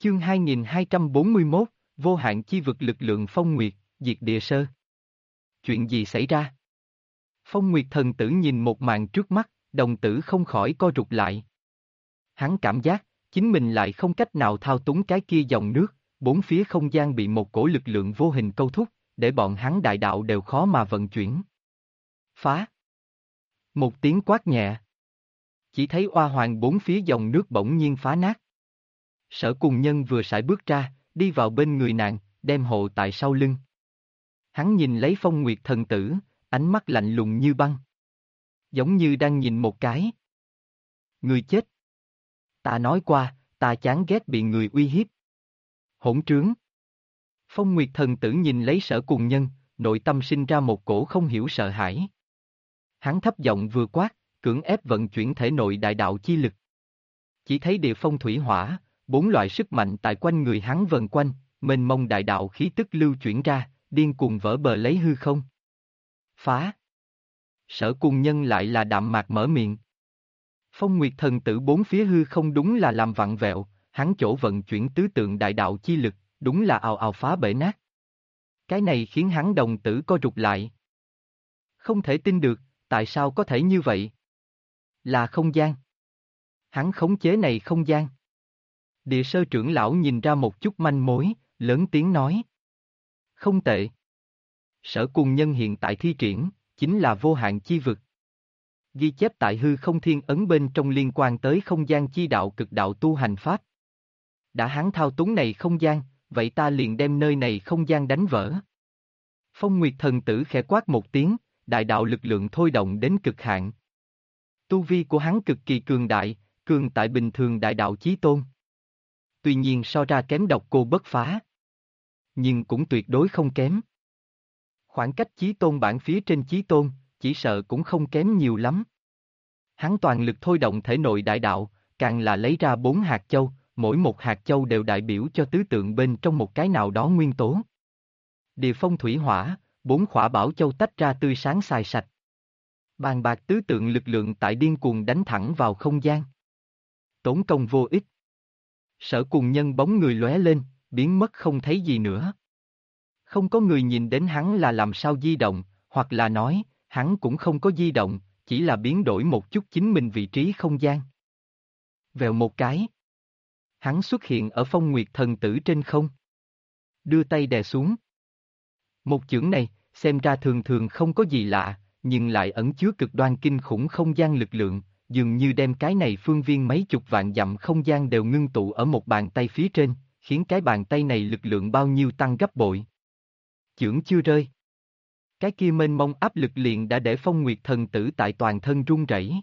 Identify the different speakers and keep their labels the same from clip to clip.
Speaker 1: Chương 2241, vô hạn chi vực lực lượng Phong Nguyệt, diệt địa sơ. Chuyện gì xảy ra? Phong Nguyệt thần tử nhìn một màn trước mắt, đồng tử không khỏi co rụt lại. Hắn cảm giác, chính mình lại không cách nào thao túng cái kia dòng nước, bốn phía không gian bị một cổ lực lượng vô hình câu thúc, để bọn hắn đại đạo đều khó mà vận chuyển. Phá! Một tiếng quát nhẹ. Chỉ thấy oa hoàng bốn phía dòng nước bỗng nhiên phá nát. Sở Cùng Nhân vừa sải bước ra, đi vào bên người nàng, đem hộ tại sau lưng. Hắn nhìn lấy Phong Nguyệt thần tử, ánh mắt lạnh lùng như băng. Giống như đang nhìn một cái. Người chết. Ta nói qua, ta chán ghét bị người uy hiếp. Hỗn trướng. Phong Nguyệt thần tử nhìn lấy Sở Cùng Nhân, nội tâm sinh ra một cổ không hiểu sợ hãi. Hắn thấp giọng vừa quát, cưỡng ép vận chuyển thể nội đại đạo chi lực. Chỉ thấy địa phong thủy hỏa, bốn loại sức mạnh tại quanh người hắn vần quanh, mênh mông đại đạo khí tức lưu chuyển ra, điên cuồng vỡ bờ lấy hư không. Phá! Sở Cùng Nhân lại là đạm mạc mở miệng. Phong Nguyệt thần tử bốn phía hư không đúng là làm vặn vẹo, hắn chỗ vận chuyển tứ tượng đại đạo chi lực, đúng là ào ào phá bể nát. Cái này khiến hắn đồng tử co rụt lại. Không thể tin được, tại sao có thể như vậy? Là không gian. Hắn khống chế này không gian. Địa sơ trưởng lão nhìn ra một chút manh mối, lớn tiếng nói. Không tệ. Sở Cùng Nhân hiện tại thi triển, chính là vô hạn chi vực. Ghi chép tại hư không thiên ấn bên trong liên quan tới không gian chi đạo cực đạo tu hành pháp. Đã hắn thao túng này không gian, vậy ta liền đem nơi này không gian đánh vỡ. Phong Nguyệt thần tử khẽ quát một tiếng, đại đạo lực lượng thôi động đến cực hạn. Tu vi của hắn cực kỳ cường đại, cường tại bình thường đại đạo chí tôn. Tuy nhiên so ra kém Độc Cô Bất Phá. Nhưng cũng tuyệt đối không kém. Khoảng cách chí tôn bản phía trên chí tôn, chỉ sợ cũng không kém nhiều lắm. Hắn toàn lực thôi động thể nội đại đạo, càng là lấy ra 4 hạt châu, mỗi một hạt châu đều đại biểu cho tứ tượng bên trong một cái nào đó nguyên tố. Địa phong thủy hỏa, 4 khỏa bảo châu tách ra tươi sáng xài sạch. Bàn bạc tứ tượng lực lượng tại điên cuồng đánh thẳng vào không gian. Tốn công vô ích. Sở Cùng Nhân bóng người lóe lên, biến mất không thấy gì nữa. Không có người nhìn đến hắn là làm sao di động, hoặc là nói, hắn cũng không có di động, chỉ là biến đổi một chút chính mình vị trí không gian. Vèo một cái. Hắn xuất hiện ở Phong Nguyệt thần tử trên không. Đưa tay đè xuống. Một chưởng này, xem ra thường thường không có gì lạ, nhưng lại ẩn chứa cực đoan kinh khủng không gian lực lượng, dường như đem cái này phương viên mấy chục vạn dặm không gian đều ngưng tụ ở một bàn tay phía trên, khiến cái bàn tay này lực lượng bao nhiêu tăng gấp bội. Chưởng chưa rơi. Cái kia mênh mông áp lực liền đã để Phong Nguyệt thần tử tại toàn thân run rẩy.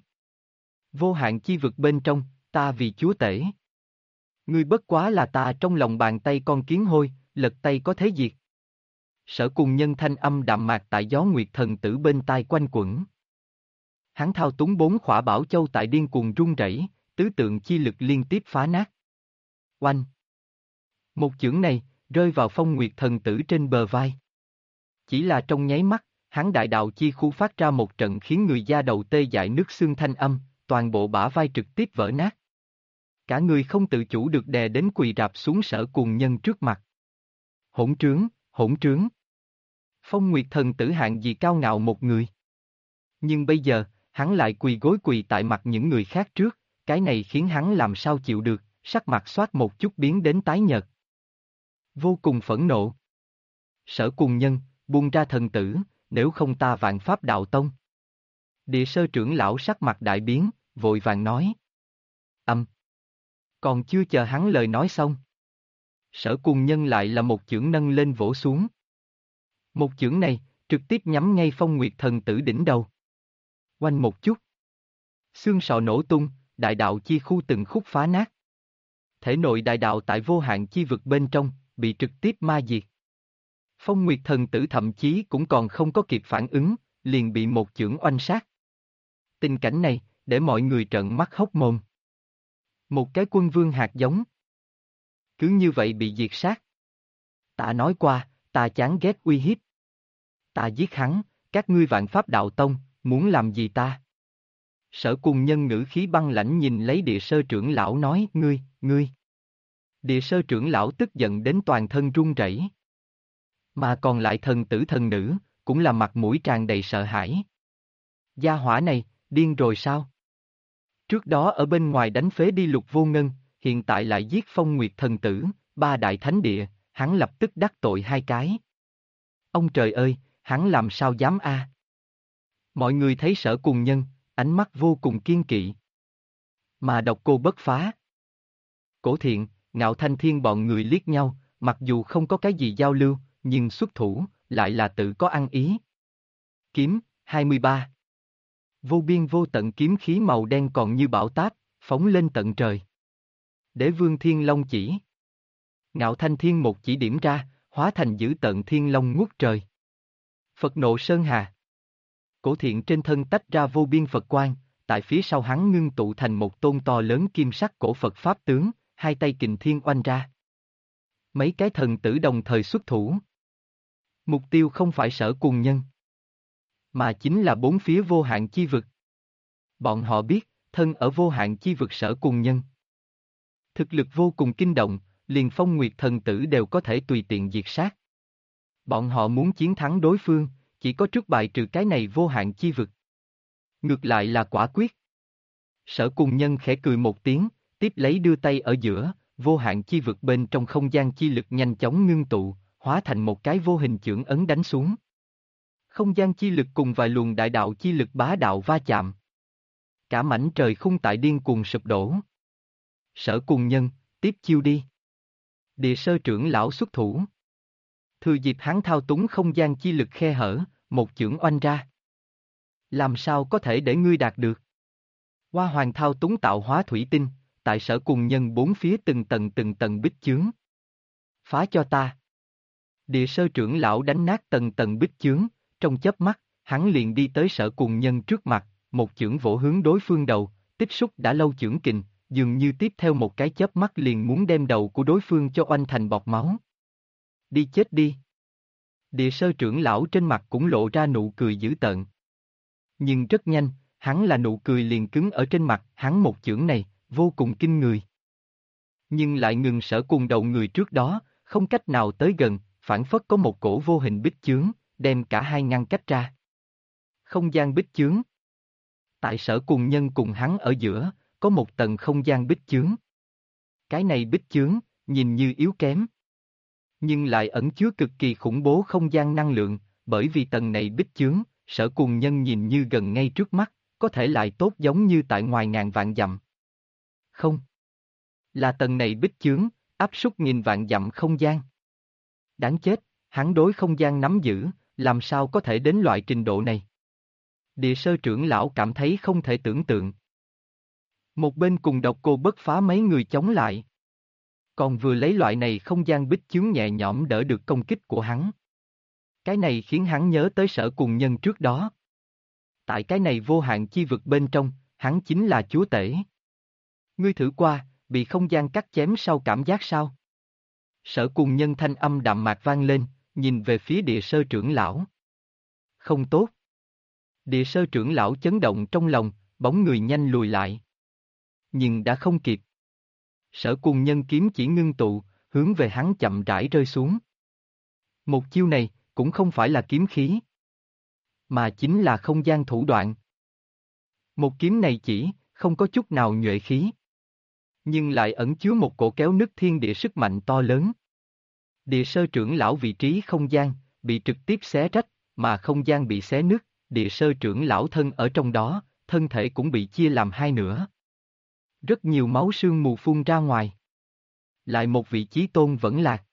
Speaker 1: Vô hạn chi vực bên trong, ta vì chúa tể. Ngươi bất quá là ta trong lòng bàn tay con kiến hôi, lật tay có thế diệt. Sở Cùng Nhân thanh âm đạm mạc tại gió Nguyệt thần tử bên tai quanh quẩn. Hắn thao túng 4 khỏa bảo châu tại điên cuồng run rẩy, tứ tượng chi lực liên tiếp phá nát. Oanh! Một chưởng này, rơi vào Phong Nguyệt thần tử trên bờ vai. Chỉ là trong nháy mắt, hắn đại đạo chi khu phát ra một trận khiến người da đầu tê dại nứt xương thanh âm, toàn bộ bả vai trực tiếp vỡ nát. Cả người không tự chủ được đè đến quỳ rạp xuống Sở Cùng Nhân trước mặt. Hỗn trướng, hỗn trướng. Phong Nguyệt thần tử hạng gì cao ngạo một người. Nhưng bây giờ, hắn lại quỳ gối quỳ tại mặt những người khác trước, cái này khiến hắn làm sao chịu được, sắc mặt xoát một chút biến đến tái nhợt. Vô cùng phẫn nộ. Sở Cùng Nhân, buông ra thần tử, nếu không ta Vạn Pháp Đạo Tông. Địa sơ trưởng lão sắc mặt đại biến, vội vàng nói. Còn chưa chờ hắn lời nói xong. Sở Cùng Nhân lại là một chưởng nâng lên vỗ xuống. Một chưởng này, trực tiếp nhắm ngay Phong Nguyệt thần tử đỉnh đầu. Oanh một chút. Xương sọ nổ tung, đại đạo chi khu từng khúc phá nát. Thể nội đại đạo tại vô hạn chi vực bên trong, bị trực tiếp ma diệt. Phong Nguyệt thần tử thậm chí cũng còn không có kịp phản ứng, liền bị một chưởng oanh sát. Tình cảnh này, để mọi người trợn mắt hốc mồm. Một cái quân vương hạt giống. Cứ như vậy bị diệt sát. Ta nói qua, ta chán ghét uy hiếp. Ta giết hắn, các ngươi Vạn Pháp Đạo Tông, muốn làm gì ta? Sở Cùng Nhân ngữ khí băng lãnh nhìn lấy địa sơ trưởng lão nói, ngươi. Địa sơ trưởng lão tức giận đến toàn thân run rẩy. Mà còn lại thần tử thần nữ, cũng là mặt mũi tràn đầy sợ hãi. Gia hỏa này, điên rồi sao? Trước đó ở bên ngoài đánh phế đi Lục Vô Ngân, hiện tại lại giết Phong Nguyệt thần tử, ba đại thánh địa, hắn lập tức đắc tội hai cái. Ông trời ơi, hắn làm sao dám a? Mọi người thấy Sở Cùng Nhân, ánh mắt vô cùng kiên kỵ. Mà Độc Cô Bất Phá, Cổ Thiện, Ngạo Thanh Thiên bọn người liếc nhau, mặc dù không có cái gì giao lưu, nhưng xuất thủ, lại là tự có ăn ý. Kiếm, 23. Vô biên vô tận kiếm khí màu đen còn như bão táp, phóng lên tận trời. Đế vương Thiên Long chỉ. Ngạo Thanh Thiên một chỉ điểm ra, hóa thành dữ tận Thiên Long ngút trời. Phật nộ sơn hà. Cổ Thiện trên thân tách ra vô biên Phật quang, tại phía sau hắn ngưng tụ thành một tôn to lớn kim sắc cổ Phật Pháp tướng, hai tay kình thiên oanh ra. Mấy cái thần tử đồng thời xuất thủ. Mục tiêu không phải Sở Cùng Nhân, mà chính là bốn phía vô hạn chi vực. Bọn họ biết, thân ở vô hạn chi vực Sở Cùng Nhân. Thực lực vô cùng kinh động, liền Phong Nguyệt thần tử đều có thể tùy tiện diệt sát. Bọn họ muốn chiến thắng đối phương, chỉ có trước bài trừ cái này vô hạn chi vực. Ngược lại là quả quyết. Sở Cùng Nhân khẽ cười một tiếng, tiếp lấy đưa tay ở giữa, vô hạn chi vực bên trong không gian chi lực nhanh chóng ngưng tụ, hóa thành một cái vô hình chưởng ấn đánh xuống. Không gian chi lực cùng vài luồng đại đạo chi lực bá đạo va chạm. Cả mảnh trời khung tại điên cuồng sụp đổ. Sở Cùng Nhân, tiếp chiêu đi. Địa sơ trưởng lão xuất thủ. Thừa dịp hắn thao túng không gian chi lực khe hở, một chưởng oanh ra. Làm sao có thể để ngươi đạt được? Hoa Hoàng thao túng tạo hóa thủy tinh, tại Sở Cùng Nhân bốn phía từng tầng bích chướng. Phá cho ta. Địa sơ trưởng lão đánh nát tầng tầng bích chướng, trong chớp mắt, hắn liền đi tới Sở Cùng Nhân trước mặt, một chưởng vỗ hướng đối phương đầu, tích xúc đã lâu chưởng kình, dường như tiếp theo một cái chớp mắt liền muốn đem đầu của đối phương cho oanh thành bọt máu. Đi chết đi. Địa sơ trưởng lão trên mặt cũng lộ ra nụ cười dữ tợn. Nhưng rất nhanh, hắn là nụ cười liền cứng ở trên mặt, hắn một chưởng này, vô cùng kinh người. Nhưng lại ngừng Sở Cùng đầu người trước đó, không cách nào tới gần, phảng phất có một cổ vô hình bích chướng, đem cả hai ngăn cách ra. Không gian bích chướng. Tại Sở Cùng Nhân cùng hắn ở giữa, có một tầng không gian bích chướng. Cái này bích chướng, nhìn như yếu kém, nhưng lại ẩn chứa cực kỳ khủng bố không gian năng lượng, bởi vì tầng này bích chướng, Sở Cùng Nhân nhìn như gần ngay trước mắt, có thể lại tốt giống như tại ngoài ngàn vạn dặm. Không. Là tầng này bích chướng, áp suất nghìn vạn dặm không gian. Đáng chết, hắn đối không gian nắm giữ, làm sao có thể đến loại trình độ này? Địa sơ trưởng lão cảm thấy không thể tưởng tượng. Một bên cùng Độc Cô Bất Phá mấy người chống lại. Còn vừa lấy loại này không gian bích chướng nhẹ nhõm đỡ được công kích của hắn. Cái này khiến hắn nhớ tới Sở Cùng Nhân trước đó. Tại cái này vô hạn chi vực bên trong, hắn chính là chúa tể. Ngươi thử qua, bị không gian cắt chém sau cảm giác sao? Sở Cùng Nhân thanh âm đạm mạc vang lên, nhìn về phía địa sơ trưởng lão. Không tốt. Địa sơ trưởng lão chấn động trong lòng, bóng người nhanh lùi lại. Nhưng đã không kịp. Sở Cùng Nhân kiếm chỉ ngưng tụ, hướng về hắn chậm rãi rơi xuống. Một chiêu này, cũng không phải là kiếm khí, mà chính là không gian thủ đoạn. Một kiếm này chỉ, không có chút nào nhuệ khí, nhưng lại ẩn chứa một cổ kéo nứt thiên địa sức mạnh to lớn. Địa sơ trưởng lão vị trí không gian, bị trực tiếp xé rách, mà không gian bị xé nứt, địa sơ trưởng lão thân ở trong đó, thân thể cũng bị chia làm hai nửa. Rất nhiều máu sương mù phun ra ngoài. Lại một vị chí tôn vẫn lạc.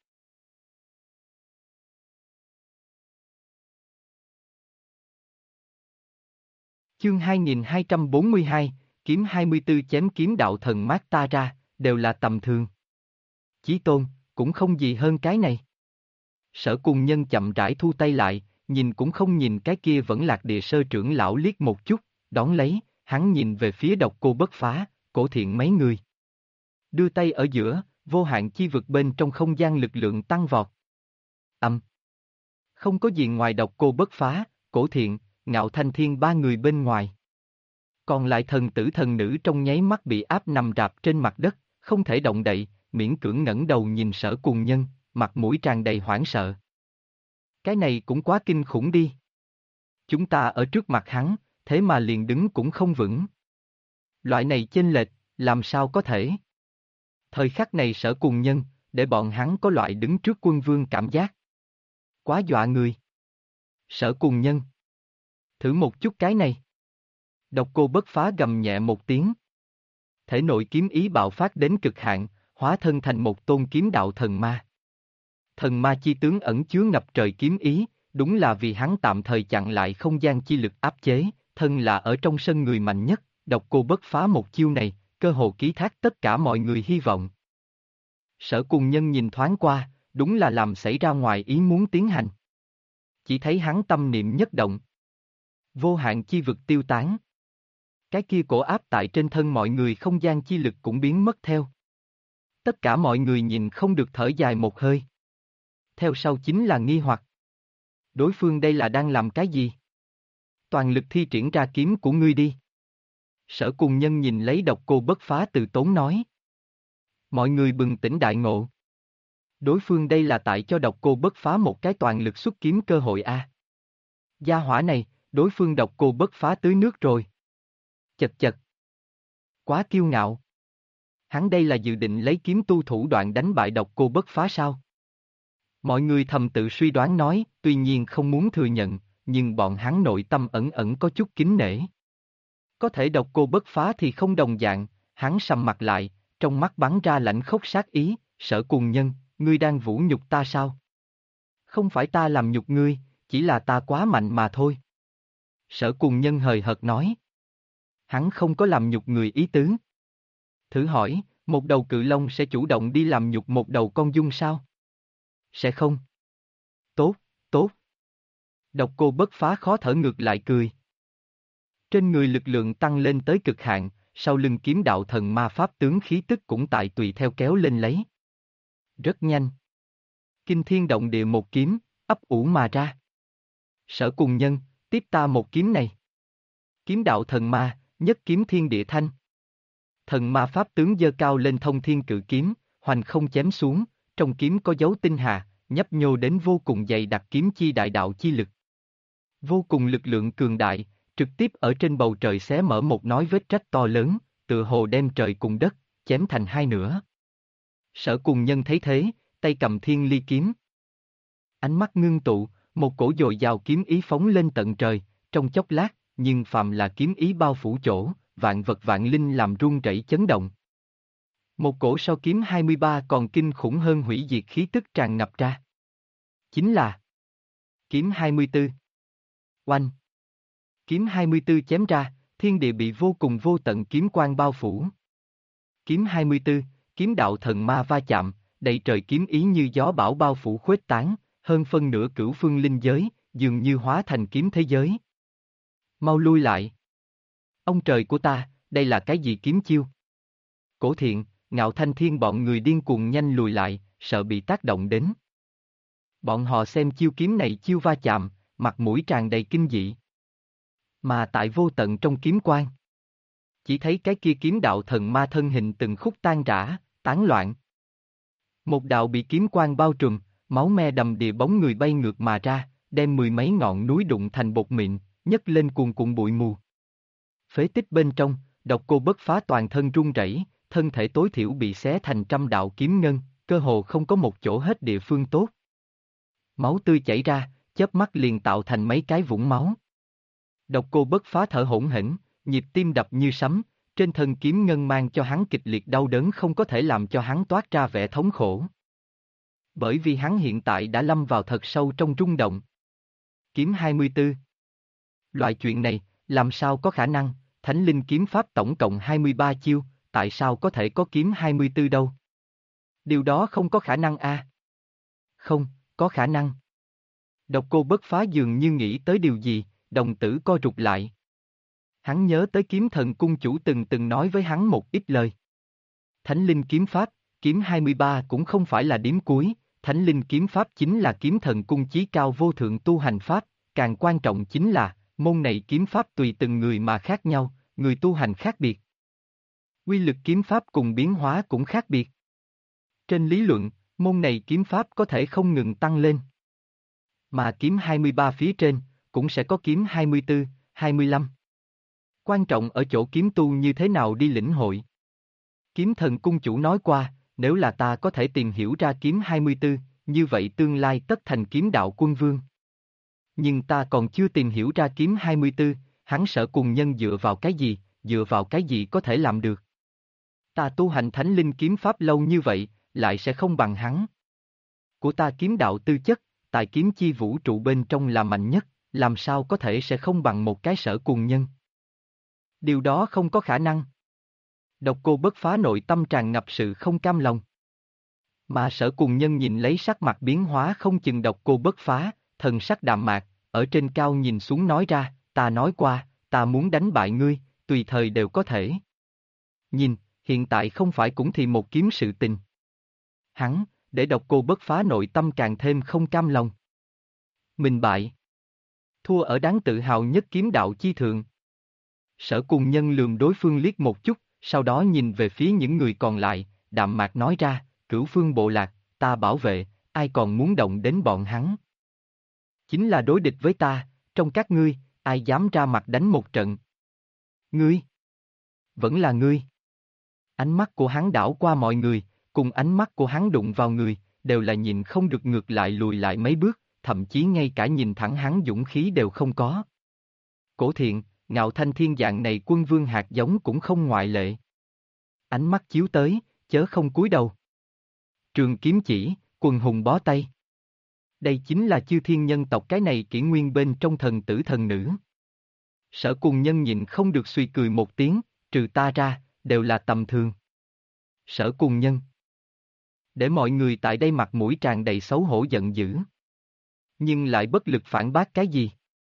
Speaker 1: Chương 2242, kiếm 24 chém kiếm đạo thần mát ta ra, đều là tầm thường. Chí tôn, cũng không gì hơn cái này. Sở Cùng Nhân chậm rãi thu tay lại, nhìn cũng không nhìn cái kia vẫn lạc địa sơ trưởng lão liếc một chút, đón lấy, hắn nhìn về phía Độc Cô Bất Phá, Cổ Thiện mấy người. Đưa tay ở giữa, vô hạn chi vực bên trong không gian lực lượng tăng vọt. Không có gì ngoài Độc Cô Bất Phá, Cổ Thiện, Ngạo Thanh Thiên ba người bên ngoài. Còn lại thần tử thần nữ trong nháy mắt bị áp nằm rạp trên mặt đất, không thể động đậy, miễn cưỡng ngẩng đầu nhìn Sở Cùng Nhân, mặt mũi tràn đầy hoảng sợ. Cái này cũng quá kinh khủng đi. Chúng ta ở trước mặt hắn, thế mà liền đứng cũng không vững. Loại này chênh lệch, làm sao có thể? Thời khắc này Sở Cùng Nhân, để bọn hắn có loại đứng trước quân vương cảm giác. Quá dọa người. Sở Cùng Nhân. Thử một chút cái này. Độc Cô Bất Phá gầm nhẹ một tiếng. Thể nội kiếm ý bạo phát đến cực hạn, hóa thân thành một tôn kiếm đạo thần ma. Thần ma chi tướng ẩn chứa ngập trời kiếm ý, đúng là vì hắn tạm thời chặn lại không gian chi lực áp chế, thân là ở trong sân người mạnh nhất, Độc Cô Bất Phá một chiêu này, cơ hồ ký thác tất cả mọi người hy vọng. Sở Cùng Nhân nhìn thoáng qua, đúng là làm xảy ra ngoài ý muốn tiến hành. Chỉ thấy hắn tâm niệm nhất động. Vô hạn chi vực tiêu tán. Cái kia cổ áp tại trên thân mọi người không gian chi lực cũng biến mất theo. Tất cả mọi người nhìn không được thở dài một hơi. Theo sau chính là nghi hoặc. Đối phương đây là đang làm cái gì? Toàn lực thi triển ra kiếm của ngươi đi. Sở Cùng Nhân nhìn lấy Độc Cô Bất Phá từ tốn nói. Mọi người bừng tỉnh đại ngộ. Đối phương đây là tại cho Độc Cô Bất Phá một cái toàn lực xuất kiếm cơ hội a. Gia hỏa này, đối phương Độc Cô Bất Phá tưới nước rồi. Chật chật. Quá kiêu ngạo. Hắn đây là dự định lấy kiếm tu thủ đoạn đánh bại Độc Cô Bất Phá sao? Mọi người thầm tự suy đoán nói, tuy nhiên không muốn thừa nhận, nhưng bọn hắn nội tâm ẩn ẩn có chút kính nể. Có thể Độc Cô Bất Phá thì không đồng dạng, hắn sầm mặt lại, trong mắt bắn ra lãnh khốc sát ý, Sở Cùng Nhân, ngươi đang vũ nhục ta sao? Không phải ta làm nhục ngươi, chỉ là ta quá mạnh mà thôi. Sở Cùng Nhân hời hợt nói. Hắn không có làm nhục người ý tứ. Thử hỏi, một đầu cự long sẽ chủ động đi làm nhục một đầu con giun sao? Sẽ không. Tốt, tốt. Độc Cô Bất Phá khó thở ngược lại cười. Trên người lực lượng tăng lên tới cực hạn, sau lưng kiếm đạo thần ma pháp tướng khí tức cũng tại tùy theo kéo lên lấy. Rất nhanh. Kinh thiên động địa một kiếm, ấp ủ mà ra. Sở Cùng Nhân, tiếp ta một kiếm này. Kiếm đạo thần ma, nhất kiếm thiên địa thanh. Thần ma pháp tướng giơ cao lên thông thiên cự kiếm, hoành không chém xuống, trong kiếm có dấu tinh hà, nhấp nhô đến vô cùng dày đặc kiếm chi đại đạo chi lực. Vô cùng lực lượng cường đại, trực tiếp ở trên bầu trời xé mở một nói vết rách to lớn, tựa hồ đem trời cùng đất, chém thành hai nửa. Sở Cùng Nhân thấy thế, tay cầm thiên ly kiếm. Ánh mắt ngưng tụ, một cổ dồi dào kiếm ý phóng lên tận trời, trong chốc lát, nhưng phàm là kiếm ý bao phủ chỗ, vạn vật vạn linh làm rung rẩy chấn động. Một cổ so kiếm 23 còn kinh khủng hơn hủy diệt khí tức tràn ngập ra. Chính là kiếm 24. Oanh! Kiếm 24 chém ra, thiên địa bị vô cùng vô tận kiếm quang bao phủ. Kiếm 24, kiếm đạo thần ma va chạm, đầy trời kiếm ý như gió bão bao phủ khuếch tán, hơn phân nửa cửu phương linh giới, dường như hóa thành kiếm thế giới. Mau lui lại! Ông trời của ta, đây là cái gì kiếm chiêu? Cổ Thiện, Ngạo Thanh Thiên bọn người điên cuồng nhanh lùi lại, sợ bị tác động đến. Bọn họ xem chiêu kiếm này chiêu va chạm, mặt mũi tràn đầy kinh dị. Mà tại vô tận trong kiếm quang, chỉ thấy cái kia kiếm đạo thần ma thân hình từng khúc tan rã, tán loạn. Một đạo bị kiếm quang bao trùm, máu me đầm đìa bóng người bay ngược mà ra, đem mười mấy ngọn núi đụng thành bột mịn, nhấc lên cuồn cuộn bụi mù. Phế tích bên trong, Độc Cô Bất Phá toàn thân run rẩy, thân thể tối thiểu bị xé thành trăm đạo kiếm ngân, cơ hồ không có một chỗ hết địa phương tốt. Máu tươi chảy ra, chớp mắt liền tạo thành mấy cái vũng máu. Độc Cô Bất Phá thở hổn hển, nhịp tim đập như sấm, trên thân kiếm ngân mang cho hắn kịch liệt đau đớn không có thể làm cho hắn toát ra vẻ thống khổ. Bởi vì hắn hiện tại đã lâm vào thật sâu trong rung động. Kiếm 24. Loại chuyện này, làm sao có khả năng, Thánh Linh kiếm pháp tổng cộng 23 chiêu, tại sao có thể có kiếm 24 đâu? Điều đó không có khả năng a. Không, có khả năng. Độc Cô Bất Phá dường như nghĩ tới điều gì, đồng tử co rụt lại. Hắn nhớ tới kiếm thần cung chủ từng nói với hắn một ít lời. Thánh Linh kiếm pháp, kiếm 23 cũng không phải là điểm cuối, Thánh Linh kiếm pháp chính là kiếm thần cung chí cao vô thượng tu hành pháp, càng quan trọng chính là, môn này kiếm pháp tùy từng người mà khác nhau, người tu hành khác biệt. Quy lực kiếm pháp cùng biến hóa cũng khác biệt. Trên lý luận, môn này kiếm pháp có thể không ngừng tăng lên. Mà kiếm 23 phía trên, cũng sẽ có kiếm 24, 25. Quan trọng ở chỗ kiếm tu như thế nào đi lĩnh hội. Kiếm thần cung chủ nói qua, nếu là ta có thể tìm hiểu ra kiếm 24, như vậy tương lai tất thành kiếm đạo quân vương. Nhưng ta còn chưa tìm hiểu ra kiếm 24, hắn Sở Cùng Nhân dựa vào cái gì có thể làm được. Ta tu hành thánh linh kiếm pháp lâu như vậy, lại sẽ không bằng hắn. Của ta kiếm đạo tư chất, tài kiếm chi vũ trụ bên trong là mạnh nhất, làm sao có thể sẽ không bằng một cái Sở Cùng Nhân. Điều đó không có khả năng. Độc Cô Bất Phá nội tâm tràn ngập sự không cam lòng. Mà Sở Cùng Nhân nhìn lấy sắc mặt biến hóa không chừng Độc Cô Bất Phá, thần sắc đạm mạc, ở trên cao nhìn xuống nói ra, ta nói qua, ta muốn đánh bại ngươi, tùy thời đều có thể. Nhìn, hiện tại không phải cũng thì một kiếm sự tình. Hắn, để Độc Cô Bất Phá nội tâm càng thêm không cam lòng. Mình bại. Thua ở đáng tự hào nhất kiếm đạo chi thượng. Sở Cùng Nhân lườm đối phương liếc một chút, sau đó nhìn về phía những người còn lại, đạm mạc nói ra, Cửu Phương bộ lạc, ta bảo vệ, ai còn muốn động đến bọn hắn. Chính là đối địch với ta, trong các ngươi, ai dám ra mặt đánh một trận. Ngươi? Vẫn là ngươi. Ánh mắt của hắn đảo qua mọi người, cùng ánh mắt của hắn đụng vào người, đều là nhìn không được ngược lại lùi lại mấy bước, thậm chí ngay cả nhìn thẳng hắn dũng khí đều không có. Cổ Thiện, Ngạo Thanh Thiên dạng này quân vương hạt giống cũng không ngoại lệ. Ánh mắt chiếu tới, chớ không cúi đầu. Trường kiếm chỉ, quần hùng bó tay. Đây chính là chư thiên nhân tộc cái này kỷ nguyên bên trong thần tử thần nữ. Sở Cùng Nhân nhịn không được suy cười một tiếng, trừ ta ra, đều là tầm thường. Sở Cùng Nhân. Để mọi người tại đây mặt mũi tràn đầy xấu hổ giận dữ. Nhưng lại bất lực phản bác cái gì.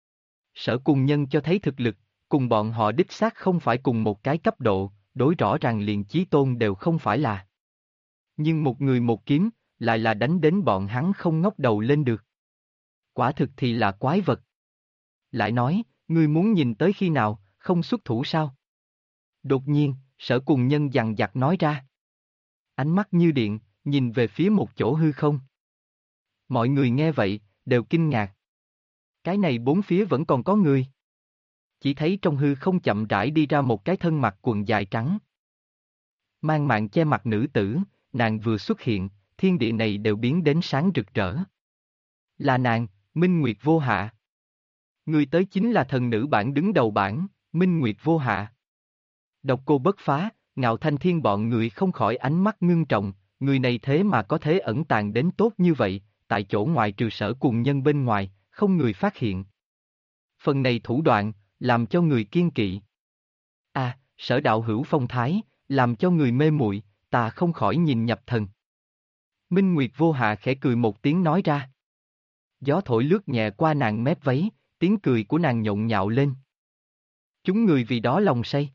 Speaker 1: Sở Cùng Nhân cho thấy thực lực, cùng bọn họ đích xác không phải cùng một cái cấp độ, đối rõ ràng liền chí tôn đều không phải là. Nhưng một người một kiếm, lại là đánh đến bọn hắn không ngóc đầu lên được. Quả thực thì là quái vật. Lại nói, ngươi muốn nhìn tới khi nào, không xuất thủ sao? Đột nhiên, Sở Cùng Nhân dằn dặt nói ra. Ánh mắt như điện, nhìn về phía một chỗ hư không. Mọi người nghe vậy, đều kinh ngạc. Cái này bốn phía vẫn còn có người. Chỉ thấy trong hư không chậm rãi đi ra một cái thân mặc quần dài trắng. Mang mạng che mặt nữ tử, nàng vừa xuất hiện, thiên địa này đều biến đến sáng rực rỡ. Là nàng, Minh Nguyệt Vô Hạ. Người tới chính là thần nữ bảng đứng đầu bảng, Minh Nguyệt Vô Hạ. Độc Cô Bất Phá, Ngạo Thanh Thiên bọn người không khỏi ánh mắt ngưng trọng, người này thế mà có thể ẩn tàng đến tốt như vậy, tại chỗ ngoại trừ Sở Cùng Nhân bên ngoài, không người phát hiện. Phần này thủ đoạn, làm cho người kiên kỵ. À, Sở đạo hữu phong thái, làm cho người mê muội, ta không khỏi nhìn nhập thần. Minh Nguyệt Vô Hạ khẽ cười một tiếng nói ra. Gió thổi lướt nhẹ qua nàng mép váy, tiếng cười của nàng nhộn nhạo lên. Chúng người vì đó lòng say.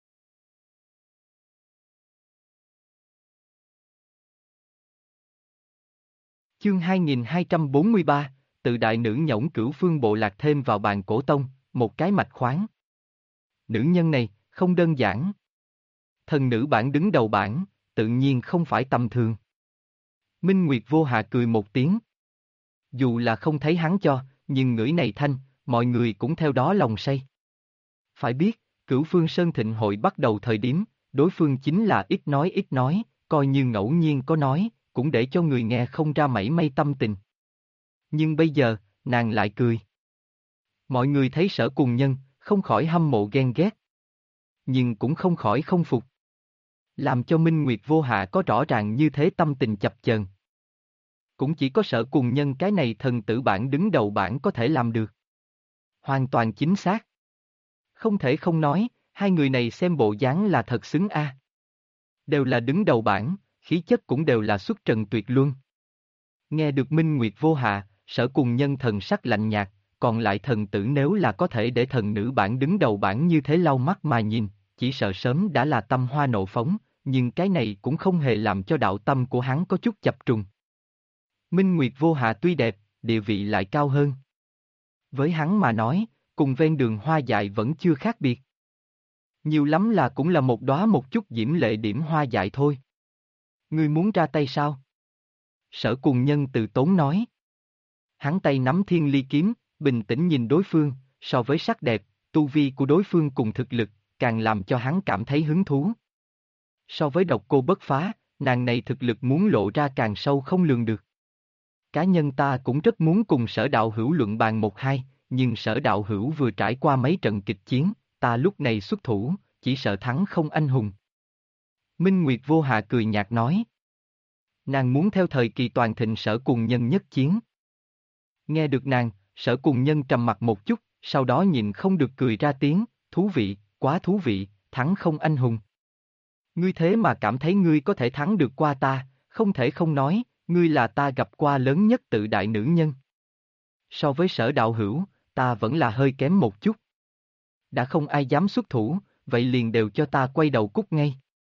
Speaker 1: Chương 2243, tự đại nữ nhõng Cửu Phương bộ lạc thêm vào bàn cổ tông, một cái mạch khoáng. Nữ nhân này, không đơn giản. Thần nữ bảng đứng đầu bảng, tự nhiên không phải tầm thường. Minh Nguyệt Vô Hạ cười một tiếng. Dù là không thấy hắn cho, nhưng ngửi này thanh, mọi người cũng theo đó lòng say. Phải biết, Cửu Phương Sơn Thịnh hội bắt đầu thời điểm, đối phương chính là ít nói, coi như ngẫu nhiên có nói, cũng để cho người nghe không ra mảy may tâm tình. Nhưng bây giờ, nàng lại cười. Mọi người thấy Sở Cùng Nhân, không khỏi hâm mộ ghen ghét. Nhưng cũng không khỏi không phục. Làm cho Minh Nguyệt Vô Hạ có rõ ràng như thế tâm tình chập chờn. Cũng chỉ có Sở Cùng Nhân cái này thần tử bảng đứng đầu bảng có thể làm được. Hoàn toàn chính xác. Không thể không nói, hai người này xem bộ dáng là thật xứng a. Đều là đứng đầu bảng, khí chất cũng đều là xuất trần tuyệt luân. Nghe được Minh Nguyệt Vô Hạ, Sở Cùng Nhân thần sắc lạnh nhạt, còn lại thần tử nếu là có thể để thần nữ bảng đứng đầu bảng như thế lau mắt mà nhìn, chỉ sợ sớm đã là tâm hoa nộ phóng, nhưng cái này cũng không hề làm cho đạo tâm của hắn có chút chập trùng. Minh Nguyệt Vô Hạ tuy đẹp, địa vị lại cao hơn. Với hắn mà nói, cùng ven đường hoa dại vẫn chưa khác biệt. Nhiều lắm là cũng là một đóa một chút diễm lệ điểm hoa dại thôi. Ngươi muốn ra tay sao? Sở Cùng Nhân từ tốn nói. Hắn tay nắm thiên ly kiếm, bình tĩnh nhìn đối phương, so với sắc đẹp, tu vi của đối phương cùng thực lực, càng làm cho hắn cảm thấy hứng thú. So với Độc Cô Bất Phá, nàng này thực lực muốn lộ ra càng sâu không lường được. Cá nhân ta cũng rất muốn cùng Sở Đạo Hữu luận bàn một hai, nhưng Sở Đạo Hữu vừa trải qua mấy trận kịch chiến, ta lúc này xuất thủ, chỉ sợ thắng không anh hùng. Minh Nguyệt Vô Hạ cười nhạt nói. Nàng muốn theo thời kỳ toàn thịnh Sở Cùng Nhân nhất chiến. Nghe được nàng, Sở Cùng Nhân trầm mặt một chút, sau đó nhìn không được cười ra tiếng, thú vị, quá thú vị, thắng không anh hùng. Ngươi thế mà cảm thấy ngươi có thể thắng được qua ta, không thể không nói, ngươi là ta gặp qua lớn nhất tự đại nữ nhân. So với Sở Đạo Hữu, ta vẫn là hơi kém một chút. Đã không ai dám xuất thủ, vậy liền đều cho ta quay đầu cút ngay.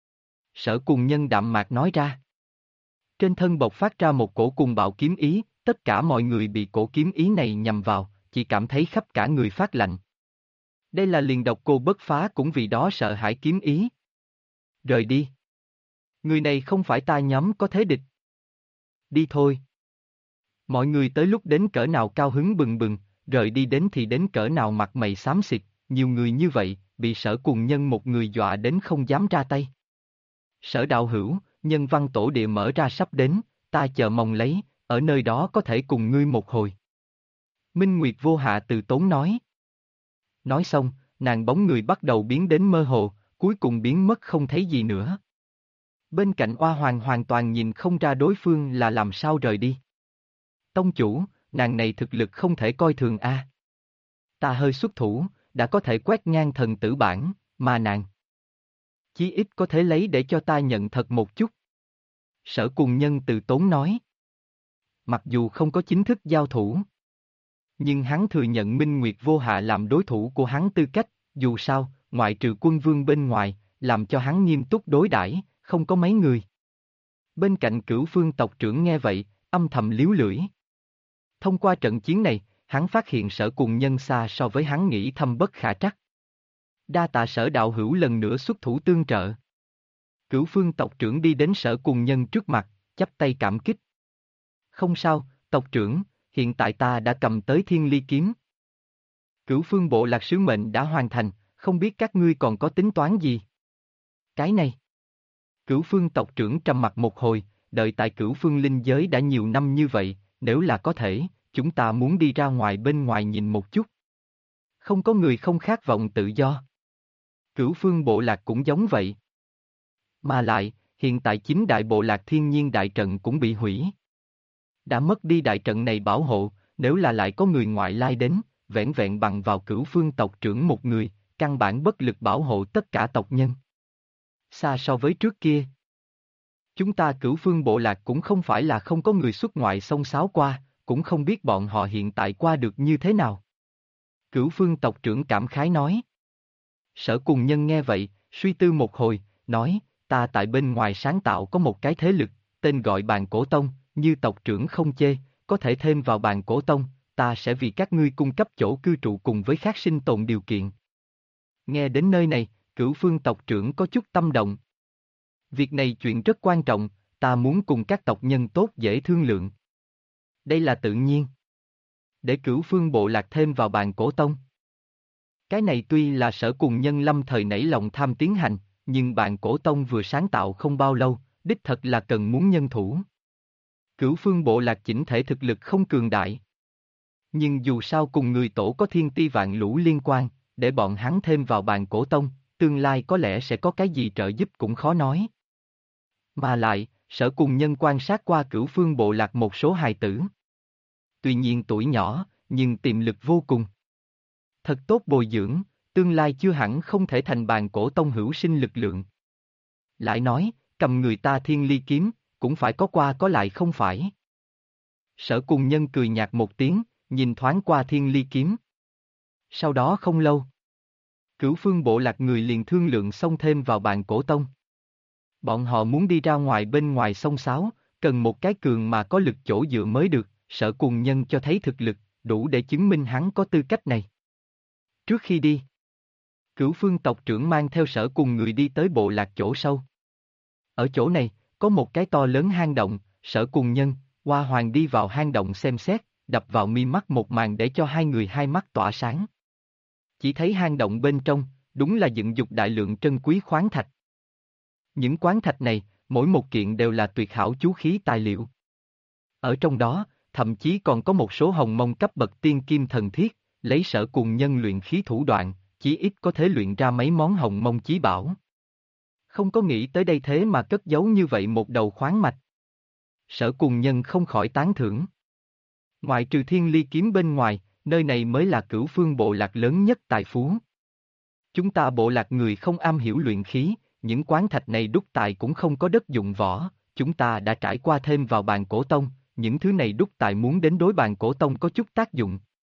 Speaker 1: Sở Cùng Nhân đạm mạc nói ra. Trên thân bộc phát ra một cổ cùng bạo kiếm ý, tất cả mọi người bị cổ kiếm ý này nhằm vào, chỉ cảm thấy khắp cả người phát lạnh. Đây là liền Độc Cô Bất Phá cũng vì đó sợ hãi kiếm ý. Rời đi. Người này không phải ta nhóm có thế địch. Đi thôi. Mọi người tới lúc đến cỡ nào cao hứng bừng bừng, rời đi đến thì đến cỡ nào mặt mày xám xịt, nhiều người như vậy, bị Sở Cùng Nhân một người dọa đến không dám ra tay. Sở Đạo Hữu, nhân văn tổ địa mở ra sắp đến, ta chờ mong lấy, ở nơi đó có thể cùng ngươi một hồi. Minh Nguyệt Vô Hạ từ tốn nói. Nói xong, nàng bóng người bắt đầu biến đến mơ hồ, cuối cùng biến mất không thấy gì nữa. Bên cạnh Oa Hoàng hoàn toàn nhìn không ra đối phương là làm sao rời đi. Tông chủ, nàng này thực lực không thể coi thường a. Ta hơi xuất thủ, đã có thể quét ngang thần tử bản, mà nàng chí ít có thể lấy để cho ta nhận thật một chút. Sở Cùng Nhân từ tốn nói. Mặc dù không có chính thức giao thủ, nhưng hắn thừa nhận Minh Nguyệt Vô Hạ làm đối thủ của hắn tư cách, dù sao, ngoại trừ quân vương bên ngoài, làm cho hắn nghiêm túc đối đãi, không có mấy người. Bên cạnh Cửu Phương tộc trưởng nghe vậy, âm thầm líu lưỡi. Thông qua trận chiến này, hắn phát hiện Sở Cùng Nhân xa so với hắn nghĩ thâm bất khả trắc. Đa tạ Sở Đạo Hữu lần nữa xuất thủ tương trợ. Cửu Phương tộc trưởng đi đến Sở Cùng Nhân trước mặt, chắp tay cảm kích. Không sao, tộc trưởng, hiện tại ta đã cầm tới Thiên Ly kiếm. Cửu Phương bộ lạc sứ mệnh đã hoàn thành, không biết các ngươi còn có tính toán gì? Cái này. Cửu Phương tộc trưởng trầm mặt một hồi, đợi tại Cửu Phương linh giới đã nhiều năm như vậy, nếu là có thể, chúng ta muốn đi ra ngoài bên ngoài nhìn một chút. Không có người không khát vọng tự do. Cửu Phương bộ lạc cũng giống vậy. Mà lại, hiện tại chính đại bộ lạc thiên nhiên đại trận cũng bị hủy. Đã mất đi đại trận này bảo hộ, nếu là lại có người ngoại lai đến, vẻn vẹn bằng vào Cửu Phương tộc trưởng một người, căn bản bất lực bảo hộ tất cả tộc nhân. Xa so với trước kia. Chúng ta Cửu Phương bộ lạc cũng không phải là không có người xuất ngoại xông xáo qua, cũng không biết bọn họ hiện tại qua được như thế nào. Cửu Phương tộc trưởng cảm khái nói. Sở Cùng Nhân nghe vậy, suy tư một hồi, nói, ta tại bên ngoài sáng tạo có một cái thế lực, tên gọi Bàn Cổ Tông, như tộc trưởng không chê, có thể thêm vào Bàn Cổ Tông, ta sẽ vì các ngươi cung cấp chỗ cư trụ cùng với khác sinh tồn điều kiện. Nghe đến nơi này, Cửu Phương tộc trưởng có chút tâm động. Việc này chuyện rất quan trọng, ta muốn cùng các tộc nhân tốt dễ thương lượng. Đây là tự nhiên. Để Cửu Phương bộ lạc thêm vào Bàn Cổ Tông. Cái này tuy là Sở Cùng Nhân lâm thời nảy lòng tham tiến hành, nhưng Bàn Cổ Tông vừa sáng tạo không bao lâu, đích thật là cần muốn nhân thủ. Cửu Phương bộ lạc chỉnh thể thực lực không cường đại. Nhưng dù sao cùng người tổ có thiên ti vạn lũ liên quan, để bọn hắn thêm vào Bàn Cổ Tông, tương lai có lẽ sẽ có cái gì trợ giúp cũng khó nói. Mà lại, Sở Cùng Nhân quan sát qua Cửu Phương bộ lạc một số hài tử. Tuy nhiên tuổi nhỏ, nhưng tiềm lực vô cùng. Thật tốt bồi dưỡng, tương lai chưa hẳn không thể thành Bàn Cổ Tông hữu sinh lực lượng. Lại nói, cầm người ta Thiên Ly kiếm, cũng phải có qua có lại không phải. Sở Cùng Nhân cười nhạt một tiếng, nhìn thoáng qua Thiên Ly kiếm. Sau đó không lâu, Cửu Phương bộ lạc người liền thương lượng xông thêm vào Bàn Cổ Tông. Bọn họ muốn đi ra ngoài bên ngoài xông xáo, cần một cái cường mà có lực chỗ dựa mới được, Sở Cùng Nhân cho thấy thực lực, đủ để chứng minh hắn có tư cách này. Trước khi đi, Cửu Phương tộc trưởng mang theo Sở cùng người đi tới bộ lạc chỗ sâu. Ở chỗ này, có một cái to lớn hang động, Sở Cùng Nhân, Hoa Hoàng đi vào hang động xem xét, đập vào mi mắt một màn để cho hai người hai mắt tỏa sáng. Chỉ thấy hang động bên trong, đúng là dựng dục đại lượng trân quý khoáng thạch. Những khoáng thạch này, mỗi một kiện đều là tuyệt hảo chú khí tài liệu. Ở trong đó, thậm chí còn có một số hồng mông cấp bậc tiên kim thần thiết, lấy Sở Cùng Nhân luyện khí thủ đoạn, chí ít có thể luyện ra mấy món hồng mông chí bảo. Không có nghĩ tới đây thế mà cất giấu như vậy một đầu khoáng mạch. Sở Cùng Nhân không khỏi tán thưởng. Ngoại trừ Thiên Ly kiếm bên ngoài, nơi này mới là Cửu Phương bộ lạc lớn nhất tài phú. Chúng ta bộ lạc người không am hiểu luyện khí, những khoáng thạch này đúc tài cũng không có đất dụng võ, chúng ta đã trải qua thêm vào bàn cổ tông, những thứ này đúc tài muốn đến đối bàn cổ tông có chút tác dụng.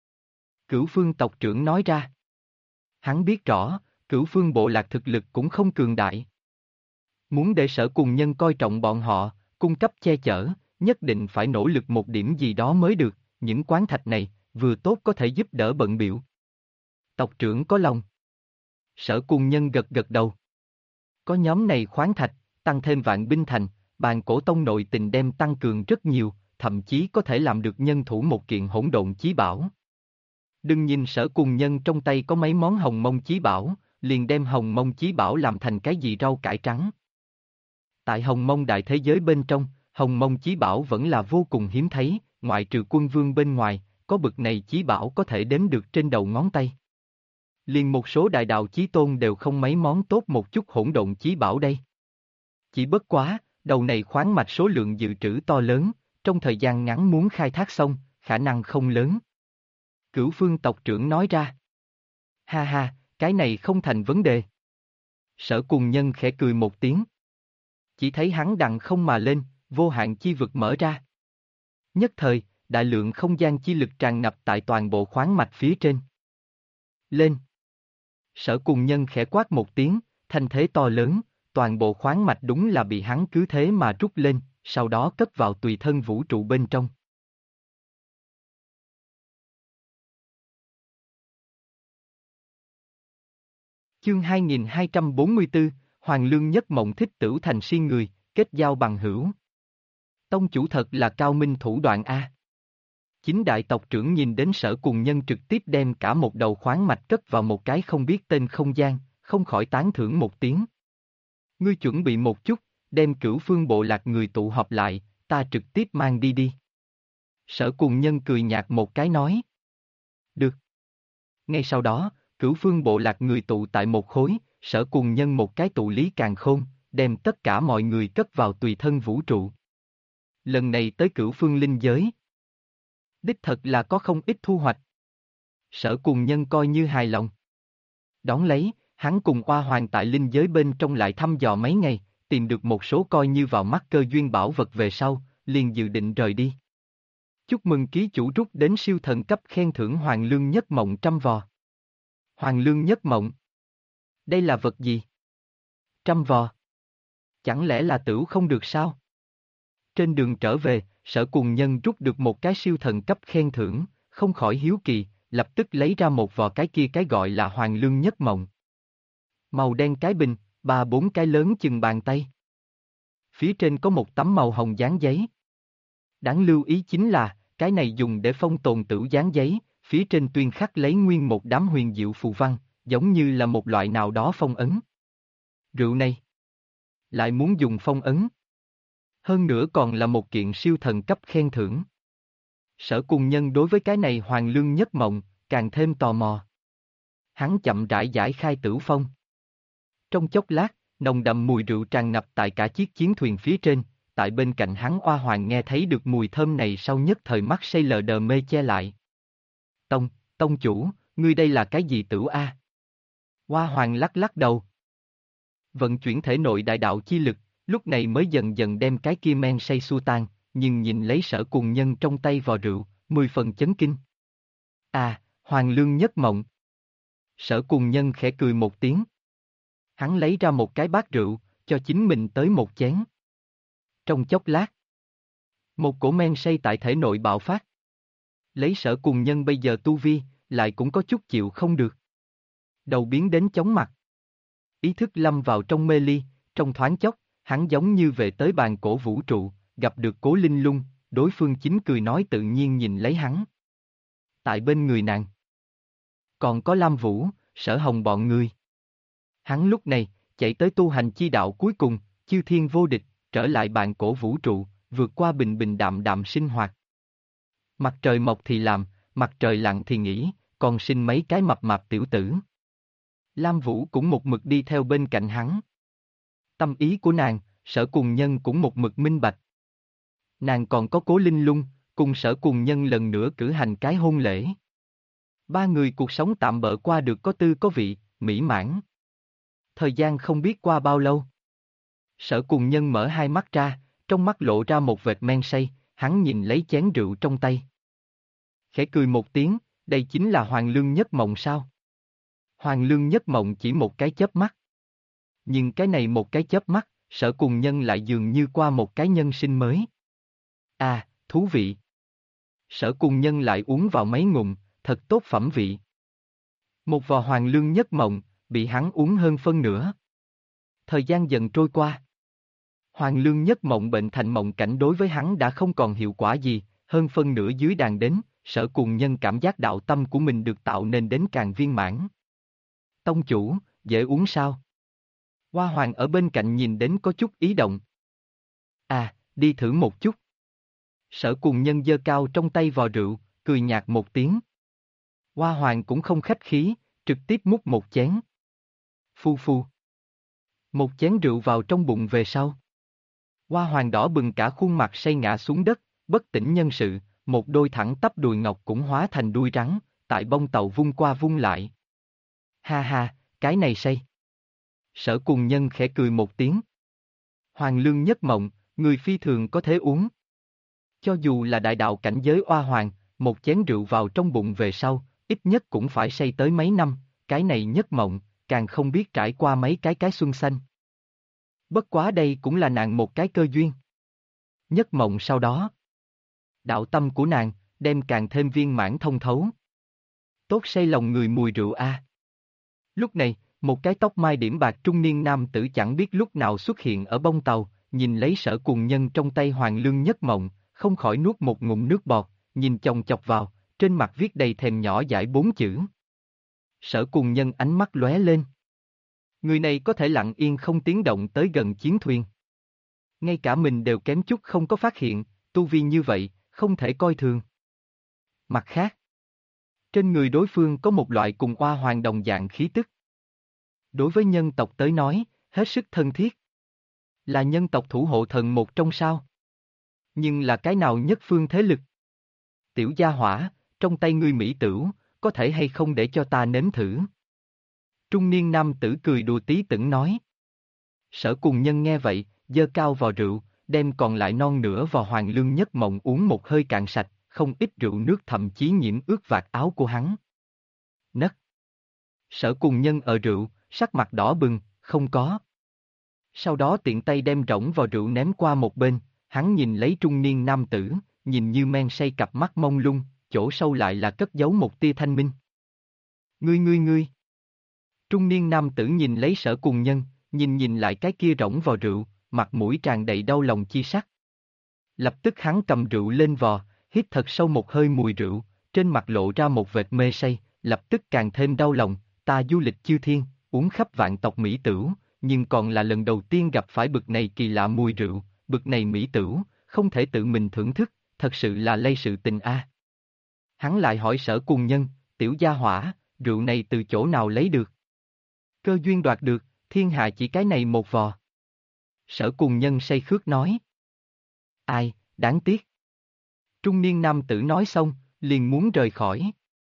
Speaker 1: Cửu Phương tộc trưởng nói ra. Hắn biết rõ, Cửu Phương bộ lạc thực lực cũng không cường đại. Muốn để Sở Cùng Nhân coi trọng bọn họ, cung cấp che chở, nhất định phải nỗ lực một điểm gì đó mới được, những khoáng thạch này, vừa tốt có thể giúp đỡ bận biểu. Tộc trưởng có lòng. Sở Cùng Nhân gật gật đầu. Có nhóm này khoáng thạch, tăng thêm vạn binh thành, bàn cổ tông nội tình đem tăng cường rất nhiều, thậm chí có thể làm được nhân thủ một kiện hỗn độn chí bảo. Đừng nhìn Sở Cùng Nhân trong tay có mấy món hồng mông chí bảo, liền đem hồng mông chí bảo làm thành cái gì rau cải trắng. Tại hồng mông đại thế giới bên trong, hồng mông chí bảo vẫn là vô cùng hiếm thấy, ngoại trừ quân vương bên ngoài, có bực này chí bảo có thể đếm được trên đầu ngón tay. Liền một số đại đạo chí tôn đều không mấy món tốt một chút hỗn độn chí bảo đây. Chỉ bất quá, đầu này khoáng mạch số lượng dự trữ to lớn, trong thời gian ngắn muốn khai thác xong, khả năng không lớn. Cửu Phương tộc trưởng nói ra. Ha ha, cái này không thành vấn đề. Sở Cùng Nhân khẽ cười một tiếng. Chỉ thấy hắn đằng không mà lên, vô hạn chi vực mở ra. Nhất thời, đại lượng không gian chi lực tràn ngập tại toàn bộ khoáng mạch phía trên. Lên. Sở Cùng Nhân khẽ quát một tiếng, thanh thế to lớn, toàn bộ khoáng mạch đúng là bị hắn cứ thế mà rút lên, sau đó cất vào tùy thân vũ trụ bên trong. Chương 2244, Hoàng Lương Nhất Mộng thích tửu thành si người, kết giao bằng hữu. Tông chủ thật là cao minh thủ đoạn A. Chính đại tộc trưởng nhìn đến Sở Cùng Nhân trực tiếp đem cả một đầu khoáng mạch cất vào một cái không biết tên không gian, không khỏi tán thưởng một tiếng. Ngươi chuẩn bị một chút, đem Cửu Phương bộ lạc người tụ họp lại, ta trực tiếp mang đi đi. Sở Cùng Nhân cười nhạt một cái nói. Được. Ngay sau đó, Cửu Phương bộ lạc người tụ tại một khối, Sở Cùng Nhân một cái tụ lý càn khôn, đem tất cả mọi người cất vào tùy thân vũ trụ. Lần này tới Cửu Phương linh giới. Đích thật là có không ít thu hoạch. Sở Cùng Nhân coi như hài lòng. Đón lấy, hắn cùng Hoa Hoàng tại linh giới bên trong lại thăm dò mấy ngày, tìm được một số coi như vào mắt cơ duyên bảo vật về sau, liền dự định rời đi. Chúc mừng ký chủ rút đến siêu thần cấp khen thưởng Hoàng Lương Nhất Mộng 100 vò. Hoàng Lương Nhất Mộng. Đây là vật gì? 100 vò. Chẳng lẽ là tửu không được sao? Trên đường trở về, Sở Cùng Nhân rút được một cái siêu thần cấp khen thưởng, không khỏi hiếu kỳ, lập tức lấy ra một vò cái kia cái gọi là Hoàng Lương Nhất Mộng. Màu đen cái bình, 3-4 cái lớn chừng bàn tay. Phía trên có một tấm màu hồng dán giấy. Đáng lưu ý chính là, cái này dùng để phong tồn tửu dán giấy, phía trên tuyên khắc lấy nguyên một đám huyền diệu phù văn, giống như là một loại nào đó phong ấn. Rượu này, lại muốn dùng phong ấn. Hơn nữa còn là một kiện siêu thần cấp khen thưởng. Sở Cùng Nhân đối với cái này Hoàng Lương Nhất Mộng, càng thêm tò mò. Hắn chậm rãi giải khai tửu phong. Trong chốc lát, nồng đậm mùi rượu tràn ngập tại cả chiếc chiến thuyền phía trên, tại bên cạnh hắn Hoa Hoàng nghe thấy được mùi thơm này sau nhất thời mắt say lờ đờ mê che lại. Tông chủ, ngươi đây là cái gì tửu a? Hoa Hoàng lắc lắc đầu. Vận chuyển thể nội đại đạo chi lực, lúc này mới dần dần đem cái kia men say xua tan, nhưng nhìn lấy Sở Cùng Nhân trong tay vò rượu, 10 phần chấn kinh. À, Hoàng Lương Nhất Mộng. Sở Cùng Nhân khẽ cười một tiếng. Hắn lấy ra một cái bát rượu, cho chính mình tới một chén. Trong chốc lát, một cổ men say tại thể nội bạo phát. Lấy Sở Cùng Nhân bây giờ tu vi, lại cũng có chút chịu không được. Đầu biến đến chóng mặt. Ý thức lâm vào trong mê ly, trong thoáng chốc, hắn giống như về tới bàn cổ vũ trụ, gặp được Cố Linh Lung, đối phương chính cười nói tự nhiên nhìn lấy hắn. Tại bên người nàng còn có Lam Vũ, Sở Hồng bọn người. Hắn lúc này, chạy tới tu hành chi đạo cuối cùng, chư thiên vô địch, trở lại bàn cổ vũ trụ, vượt qua bình bình đạm đạm sinh hoạt. Mặt trời mọc thì làm, mặt trời lặn thì nghỉ, còn sinh mấy cái mập mạp tiểu tử. Lam Vũ cũng một mực đi theo bên cạnh hắn. Tâm ý của nàng, Sở Cùng Nhân cũng một mực minh bạch. Nàng còn có Cố Linh Lung, cùng Sở Cùng Nhân lần nữa cử hành cái hôn lễ. Ba người cuộc sống tạm bợ qua được có tư có vị, mỹ mãn. Thời gian không biết qua bao lâu. Sở Cùng Nhân mở hai mắt ra, trong mắt lộ ra một vệt men say, hắn nhìn lấy chén rượu trong tay. Khẽ cười một tiếng, đây chính là Hoàng Lương Nhất Mộng sao? Hoàng Lương Nhất Mộng chỉ một cái chớp mắt. Nhưng cái này một cái chớp mắt, Sở Cùng Nhân lại dường như qua một cái nhân sinh mới. À, thú vị. Sở Cùng Nhân lại uống vào mấy ngụm, thật tốt phẩm vị. Một vò Hoàng Lương Nhất Mộng, bị hắn uống hơn phân nửa. Thời gian dần trôi qua. Hoàng Lương Nhất Mộng bệnh thành mộng cảnh đối với hắn đã không còn hiệu quả gì, hơn phân nửa dưới đàn đến, Sở Cùng Nhân cảm giác đạo tâm của mình được tạo nên đến càng viên mãn. Tông chủ, dễ uống sao? Hoa Hoàng ở bên cạnh nhìn đến có chút ý động. À, đi thử một chút. Sở Cùng Nhân giơ cao trong tay vò rượu, cười nhạt một tiếng. Hoa Hoàng cũng không khách khí, trực tiếp múc một chén. Phu phu. Một chén rượu vào trong bụng về sau. Hoa Hoàng đỏ bừng cả khuôn mặt say ngã xuống đất, bất tỉnh nhân sự, một đôi thẳng tắp đùi ngọc cũng hóa thành đuôi rắn, tại bông tàu vung qua vung lại. Ha ha, cái này say. Sở Cùng Nhân khẽ cười một tiếng. Hoàng Lương Nhất Mộng, người phi thường có thể uống. Cho dù là đại đạo cảnh giới Oa Hoàng, một chén rượu vào trong bụng về sau, ít nhất cũng phải say tới mấy năm, cái này Nhất Mộng, càng không biết trải qua mấy cái xuân xanh. Bất quá đây cũng là nàng một cái cơ duyên. Nhất Mộng sau đó. Đạo tâm của nàng, đem càng thêm viên mãn thông thấu. Tốt say lòng người mùi rượu a. Lúc này, một cái tóc mai điểm bạc trung niên nam tử chẳng biết lúc nào xuất hiện ở bông tàu, nhìn lấy Sở Cùng Nhân trong tay Hoàng Lương Nhất Mộng, không khỏi nuốt một ngụm nước bọt, nhìn chòng chọc vào, trên mặt viết đầy thèm nhỏ dãi 4 chữ. Sở Cùng Nhân ánh mắt lóe lên. Người này có thể lặng yên không tiếng động tới gần chiến thuyền. Ngay cả mình đều kém chút không có phát hiện, tu vi như vậy, không thể coi thường. Mặt khác, trên người đối phương có một loại cùng Oa Hoàng đồng dạng khí tức. Đối với nhân tộc tới nói, hết sức thân thiết. Là nhân tộc thủ hộ thần một trong sao? Nhưng là cái nào nhất phương thế lực? Tiểu gia hỏa, trong tay ngươi mỹ tửu, có thể hay không để cho ta nếm thử? Trung niên nam tử cười đùa tí tửng nói. Sở Cùng Nhân nghe vậy, giơ cao vò rượu, đem còn lại non nửa vò Hoàng Lương Nhất Mộng uống một hơi cạn sạch, không ít rượu nước thậm chí nhiễm ướt vạt áo của hắn. Nấc. Sở Cùng Nhân ở rượu, sắc mặt đỏ bừng, không có. Sau đó tiện tay đem rỗng vò rượu ném qua một bên, hắn nhìn lấy trung niên nam tử, nhìn như men say cặp mắt mông lung, chỗ sâu lại là cất giấu một tia thanh minh. Ngươi. Trung niên nam tử nhìn lấy Sở Cùng Nhân, nhìn lại cái kia rỗng vò rượu, mặt mũi tràn đầy đau lòng chi sắc. Lập tức hắn cầm rượu lên vò, hít thật sâu một hơi mùi rượu, trên mặt lộ ra một vệt mê say, lập tức càng thêm đau lòng, ta du lịch chư thiên, uống khắp vạn tộc mỹ tửu, nhưng còn là lần đầu tiên gặp phải bực này kỳ lạ mùi rượu, bực này mỹ tửu, không thể tự mình thưởng thức, thật sự là lây sự tình a. Hắn lại hỏi Sở Cùng Nhân, tiểu gia hỏa, rượu này từ chỗ nào lấy được? Cơ duyên đoạt được, thiên hạ chỉ cái này một vò. Sở Cùng Nhân say khước nói. Ai, đáng tiếc. Trung niên nam tử nói xong, liền muốn rời khỏi.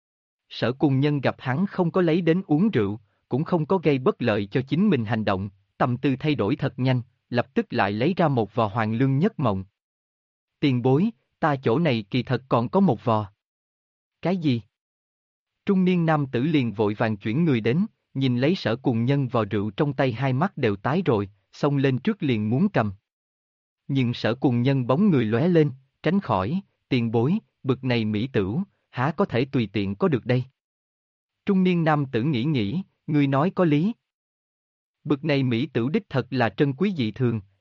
Speaker 1: Sở Cùng Nhân gặp hắn không có lấy đến uống rượu, cũng không có gây bất lợi cho chính mình hành động, tâm tư thay đổi thật nhanh, lập tức lại lấy ra một vò Hoàng Lương Nhất Mộng. Tiền bối, ta chỗ này kỳ thật còn có một vò. Cái gì? Trung niên nam tử liền vội vàng chuyển người đến, nhìn lấy Sở Cùng Nhân vò rượu trong tay hai mắt đều tái rồi, xông lên trước liền muốn cầm. Nhưng Sở Cùng Nhân bóng người lóe lên, tránh khỏi, tiền bối, bực này mỹ tửu, há có thể tùy tiện có được đây. Trung niên nam tử nghĩ, ngươi nói có lý. Bực này mỹ tửu đích thật là trân quý dị thường,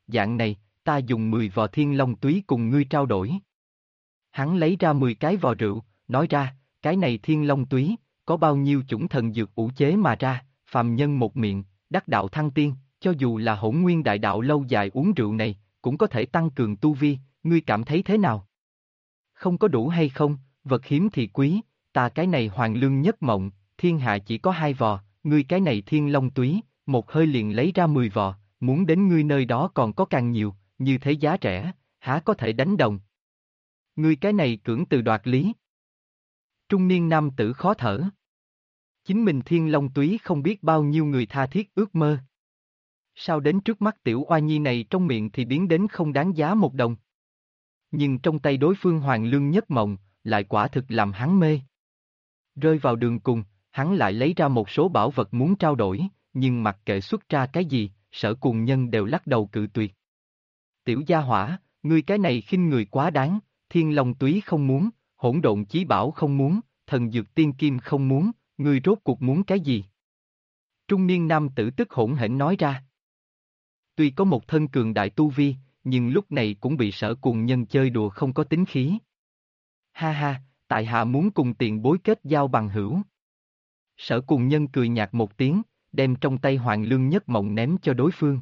Speaker 1: dạng này, ta dùng 10 vò thiên long túy cùng ngươi trao đổi. Hắn lấy ra 10 cái vò rượu, nói ra, cái này thiên long túy, có bao nhiêu chủng thần dược ủ chế mà ra, phàm nhân một miệng, đắc đạo thăng tiên, cho dù là hỗn nguyên đại đạo lâu dài uống rượu này, cũng có thể tăng cường tu vi, ngươi cảm thấy thế nào? Không có đủ hay không, vật hiếm thì quý, ta cái này hoàng lương nhất mộng, thiên hạ chỉ có 2 vò, ngươi cái này thiên long túy, một hơi liền lấy ra 10 vò, muốn đến ngươi nơi đó còn có càng nhiều, như thế giá rẻ, há có thể đánh đồng. Ngươi cái này cưỡng từ đoạt lý. Trung niên nam tử khó thở. Chính mình thiên long túy không biết bao nhiêu người tha thiết ước mơ. Sao đến trước mắt tiểu oa nhi này trong miệng thì biến đến không đáng giá một đồng. Nhưng trong tay đối phương hoàng lương nhất mộng, lại quả thực làm hắn mê. Rơi vào đường cùng, hắn lại lấy ra một số bảo vật muốn trao đổi, nhưng mặc kệ xuất ra cái gì, Sở Cuồng Nhân đều lắc đầu cự tuyệt. Tiểu gia hỏa, ngươi cái này khinh người quá đáng, thiên long túy không muốn, hỗn độn chí bảo không muốn, thần dược tiên kim không muốn, ngươi rốt cuộc muốn cái gì? Trung niên nam tử tức hỗn hển nói ra. Tuy có một thân cường đại tu vi, nhưng lúc này cũng bị Sở Cuồng Nhân chơi đùa không có tính khí. Ha ha, tại hạ muốn cùng tiền bối kết giao bằng hữu. Sở Cuồng Nhân cười nhạt một tiếng, đem trong tay hoàng lương nhất mộng ném cho đối phương.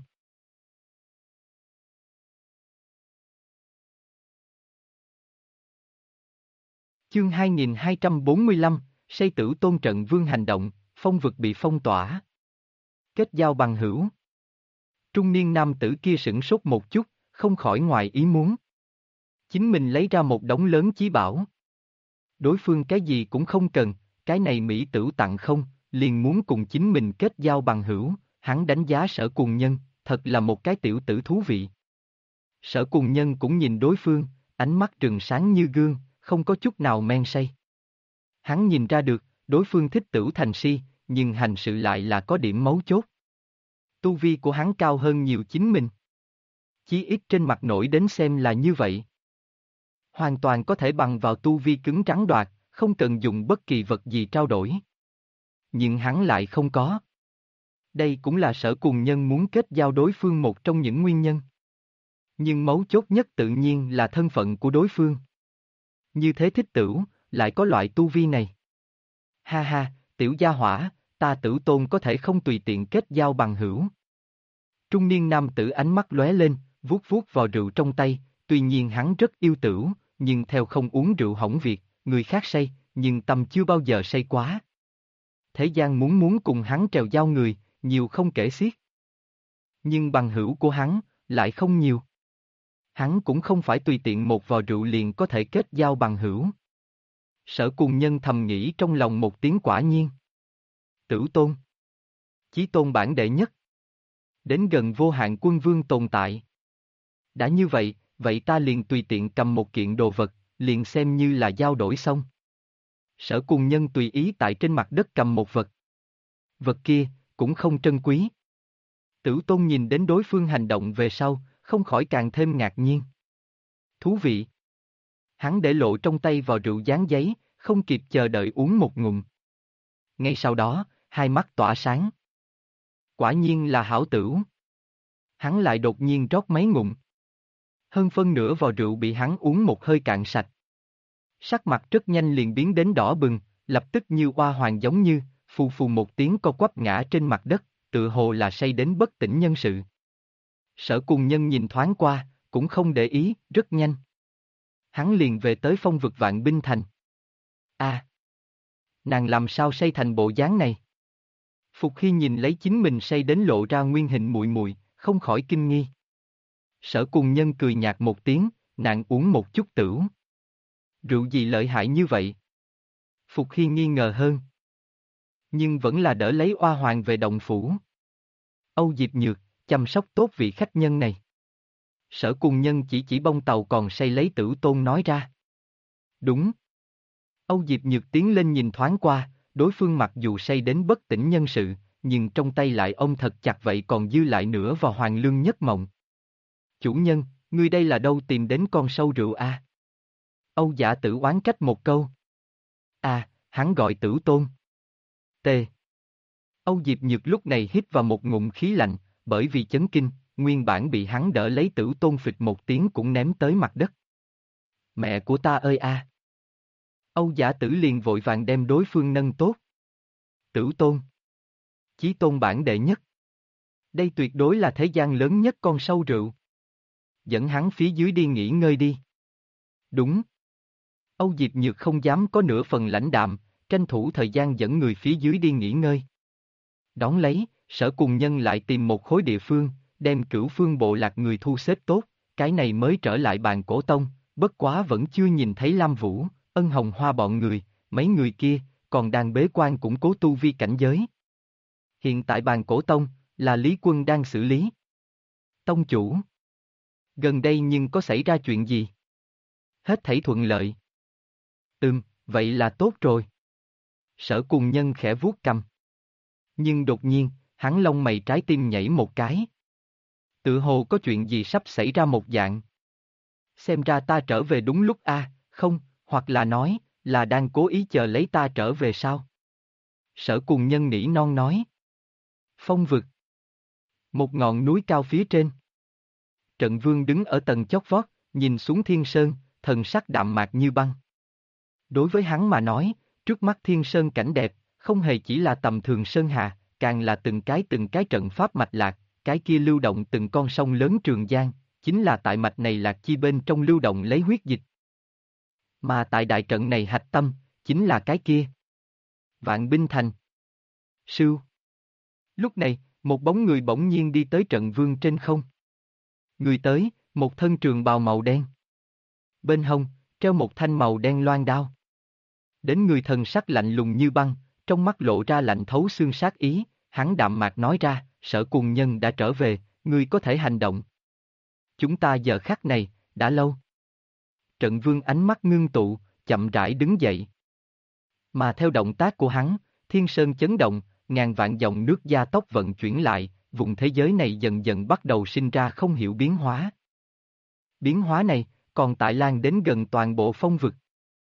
Speaker 1: Chương 2245, say tử tôn trận vương hành động, phong vực bị phong tỏa. Kết giao bằng hữu. Trung niên nam tử kia sửng sốt một chút, không khỏi ngoài ý muốn. Chính mình lấy ra một đống lớn chí bảo. Đối phương cái gì cũng không cần, cái này mỹ tử tặng không, liền muốn cùng chính mình kết giao bằng hữu, hắn đánh giá Sở Cuồng Nhân, thật là một cái tiểu tử thú vị. Sở Cuồng Nhân cũng nhìn đối phương, ánh mắt trừng sáng như gương, không có chút nào men say. Hắn nhìn ra được, đối phương thích tửu thành si, nhưng hành sự lại là có điểm mấu chốt. Tu vi của hắn cao hơn nhiều chính mình. Chí ít trên mặt nổi đến xem là như vậy. Hoàn toàn có thể bằng vào tu vi cứng trắng đoạt, không cần dùng bất kỳ vật gì trao đổi. Nhưng hắn lại không có. Đây cũng là Sở Cuồng Nhân muốn kết giao đối phương một trong những nguyên nhân. Nhưng mấu chốt nhất tự nhiên là thân phận của đối phương. Như thế thích tửu, lại có loại tu vi này. Ha ha, tiểu gia hỏa, ta Tử Tôn có thể không tùy tiện kết giao bằng hữu. Trung niên nam tử ánh mắt lóe lên, vuốt vuốt vào rượu trong tay, tuy nhiên hắn rất yêu tửu, nhưng theo không uống rượu hỏng việc, người khác say, nhưng tâm chưa bao giờ say quá. Thế gian muốn cùng hắn trèo giao người, nhiều không kể xiết. Nhưng bằng hữu của hắn, lại không nhiều. Hắn cũng không phải tùy tiện một vò rượu liền có thể kết giao bằng hữu. Sở Cuồng Nhân thầm nghĩ trong lòng một tiếng quả nhiên. Tử Tôn. Chí tôn bản đệ nhất. Đến gần vô hạn quân vương tồn tại. Đã như vậy, vậy ta liền tùy tiện cầm một kiện đồ vật, liền xem như là giao đổi xong. Sở Cuồng Nhân tùy ý tại trên mặt đất cầm một vật. Vật kia, cũng không trân quý. Tử Tôn nhìn đến đối phương hành động về sau, không khỏi càng thêm ngạc nhiên. Thú vị. Hắn để lộ trong tay vào rượu dán giấy, không kịp chờ đợi uống một ngụm. Ngay sau đó, hai mắt tỏa sáng. Quả nhiên là hảo tửu. Hắn lại đột nhiên rót mấy ngụm. Hơn phân nửa vò rượu bị hắn uống một hơi cạn sạch. Sắc mặt rất nhanh liền biến đến đỏ bừng, lập tức như oa hoàng giống như, phù phù một tiếng co quắp ngã trên mặt đất, tựa hồ là say đến bất tỉnh nhân sự. Sở Cuồng Nhân nhìn thoáng qua, cũng không để ý, rất nhanh. Hắn liền về tới phong vực Vạn Binh Thành. À! Nàng làm sao say thành bộ dáng này? Phục Hy nhìn lấy chính mình say đến lộ ra nguyên hình muội muội, không khỏi kinh nghi. Sở Cuồng Nhân cười nhạt một tiếng, nàng uống một chút tửu. Rượu gì lợi hại như vậy? Phục Hy nghi ngờ hơn. Nhưng vẫn là đỡ lấy oa hoàng về động phủ. Âu Diệp Nhược, chăm sóc tốt vị khách nhân này. Sở Cuồng Nhân chỉ bông tàu còn say lấy Tử Tôn nói ra. Đúng. Âu Diệp Nhược tiến lên nhìn thoáng qua, đối phương mặc dù say đến bất tỉnh nhân sự, nhưng trong tay lại ôm thật chặt vậy còn dư lại nữa vào hoàng lương nhất mộng. Chủ nhân, ngươi đây là đâu tìm đến con sâu rượu a? Âu Giả Tử oán trách một câu. À, hắn gọi Tử Tôn. T. Âu Diệp Nhược lúc này hít vào một ngụm khí lạnh, bởi vì chấn kinh, nguyên bản bị hắn đỡ lấy Tử Tôn phịch một tiếng cũng ném tới mặt đất. Mẹ của ta ơi a! Âu Giả Tử liền vội vàng đem đối phương nâng tốt. Tử Tôn. Chí tôn bản đệ nhất. Đây tuyệt đối là thế gian lớn nhất con sâu rượu. Dẫn hắn phía dưới đi nghỉ ngơi đi. Đúng. Âu Diệp Nhược không dám có nửa phần lãnh đạm, tranh thủ thời gian dẫn người phía dưới đi nghỉ ngơi. Đón lấy, Sở Cùng Nhân lại tìm một khối địa phương, đem Cửu Phương bộ lạc người thu xếp tốt, cái này mới trở lại Bàn Cổ Tông, bất quá vẫn chưa nhìn thấy Lam Vũ, Ân Hồng Hoa bọn người, mấy người kia, còn đang bế quan củng cố tu vi cảnh giới. Hiện tại Bàn Cổ Tông, là Lý Quân đang xử lý. Tông chủ. Gần đây nhưng có xảy ra chuyện gì? Hết thảy thuận lợi. Vậy là tốt rồi. Sở Cùng Nhân khẽ vuốt cằm. Nhưng đột nhiên, hắn lông mày trái tim nhảy một cái. Tự hồ có chuyện gì sắp xảy ra một dạng. Xem ra ta trở về đúng lúc không, hoặc là nói, là đang cố ý chờ lấy ta trở về sao? Sở Cùng Nhân nỉ non nói. Phong vực. Một ngọn núi cao phía trên. Trận Vương đứng ở tầng chót vót, nhìn xuống Thiên Sơn, thần sắc đạm mạc như băng. Đối với hắn mà nói, trước mắt Thiên Sơn cảnh đẹp, không hề chỉ là tầm thường sơn hà, càng là từng cái trận pháp mạch lạc, cái kia lưu động từng con sông lớn Trường Giang, chính là tại mạch này lạc chi bên trong lưu động lấy huyết dịch. Mà tại đại trận này hạch tâm, chính là cái kia. Vạn Binh Thành. Sưu. Lúc này, một bóng người bỗng nhiên đi tới Trận Vương trên không. Người tới, một thân trường bào màu đen. Bên hông, treo một thanh màu đen loan đao. Đến người thần sắc lạnh lùng như băng, trong mắt lộ ra lạnh thấu xương sát ý, hắn đạm mạc nói ra, Sở Cùng Nhân đã trở về, ngươi có thể hành động. Chúng ta giờ khắc này, đã lâu. Trận Vương ánh mắt ngưng tụ, chậm rãi đứng dậy. Mà theo động tác của hắn, Thiên Sơn chấn động, ngàn vạn dòng nước gia tốc vận chuyển lại, vùng thế giới này dần dần bắt đầu sinh ra không hiểu biến hóa. Biến hóa này, còn tại lan đến gần toàn bộ phong vực.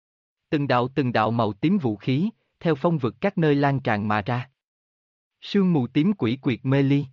Speaker 1: Từng đạo màu tím vũ khí, theo phong vực các nơi lan tràn mà ra. Sương mù tím quỷ quyệt mê ly.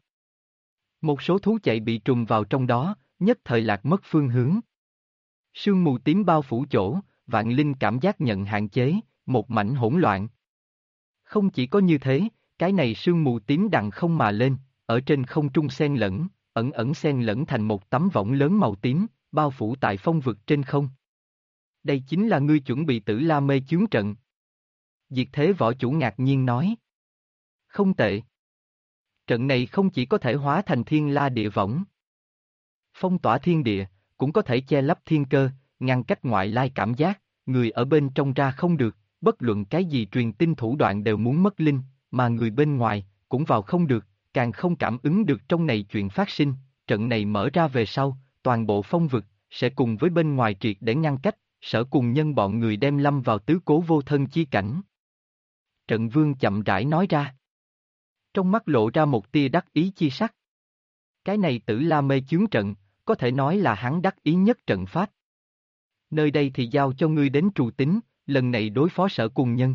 Speaker 1: Một số thú chạy bị trùng vào trong đó, nhất thời lạc mất phương hướng. Sương mù tím bao phủ chỗ, vạn linh cảm giác nhận hạn chế, một mảnh hỗn loạn. Không chỉ có như thế, cái này sương mù tím đằng không mà lên, ở trên không trung xen lẫn, ẩn xen lẫn thành một tấm võng lớn màu tím, bao phủ tại phong vực trên không. Đây chính là ngươi chuẩn bị Tử La mê chướng trận. Diệt Thế võ chủ ngạc nhiên nói. Không tệ. Trận này không chỉ có thể hóa thành thiên la địa võng, phong tỏa thiên địa, cũng có thể che lấp thiên cơ, ngăn cách ngoại lai cảm giác, người ở bên trong ra không được, bất luận cái gì truyền tin thủ đoạn đều muốn mất linh, mà người bên ngoài, cũng vào không được, càng không cảm ứng được trong này chuyện phát sinh, trận này mở ra về sau, toàn bộ phong vực, sẽ cùng với bên ngoài triệt để ngăn cách, Sở Cùng Nhân bọn người đem lâm vào tứ cố vô thân chi cảnh. Trận Vương chậm rãi nói ra. Trong mắt lộ ra một tia đắc ý chi sắc. Cái này Tử La mê chướng trận, có thể nói là hắn đắc ý nhất trận pháp. Nơi đây thì giao cho ngươi đến trù tính, lần này đối phó Sở Cùng Nhân.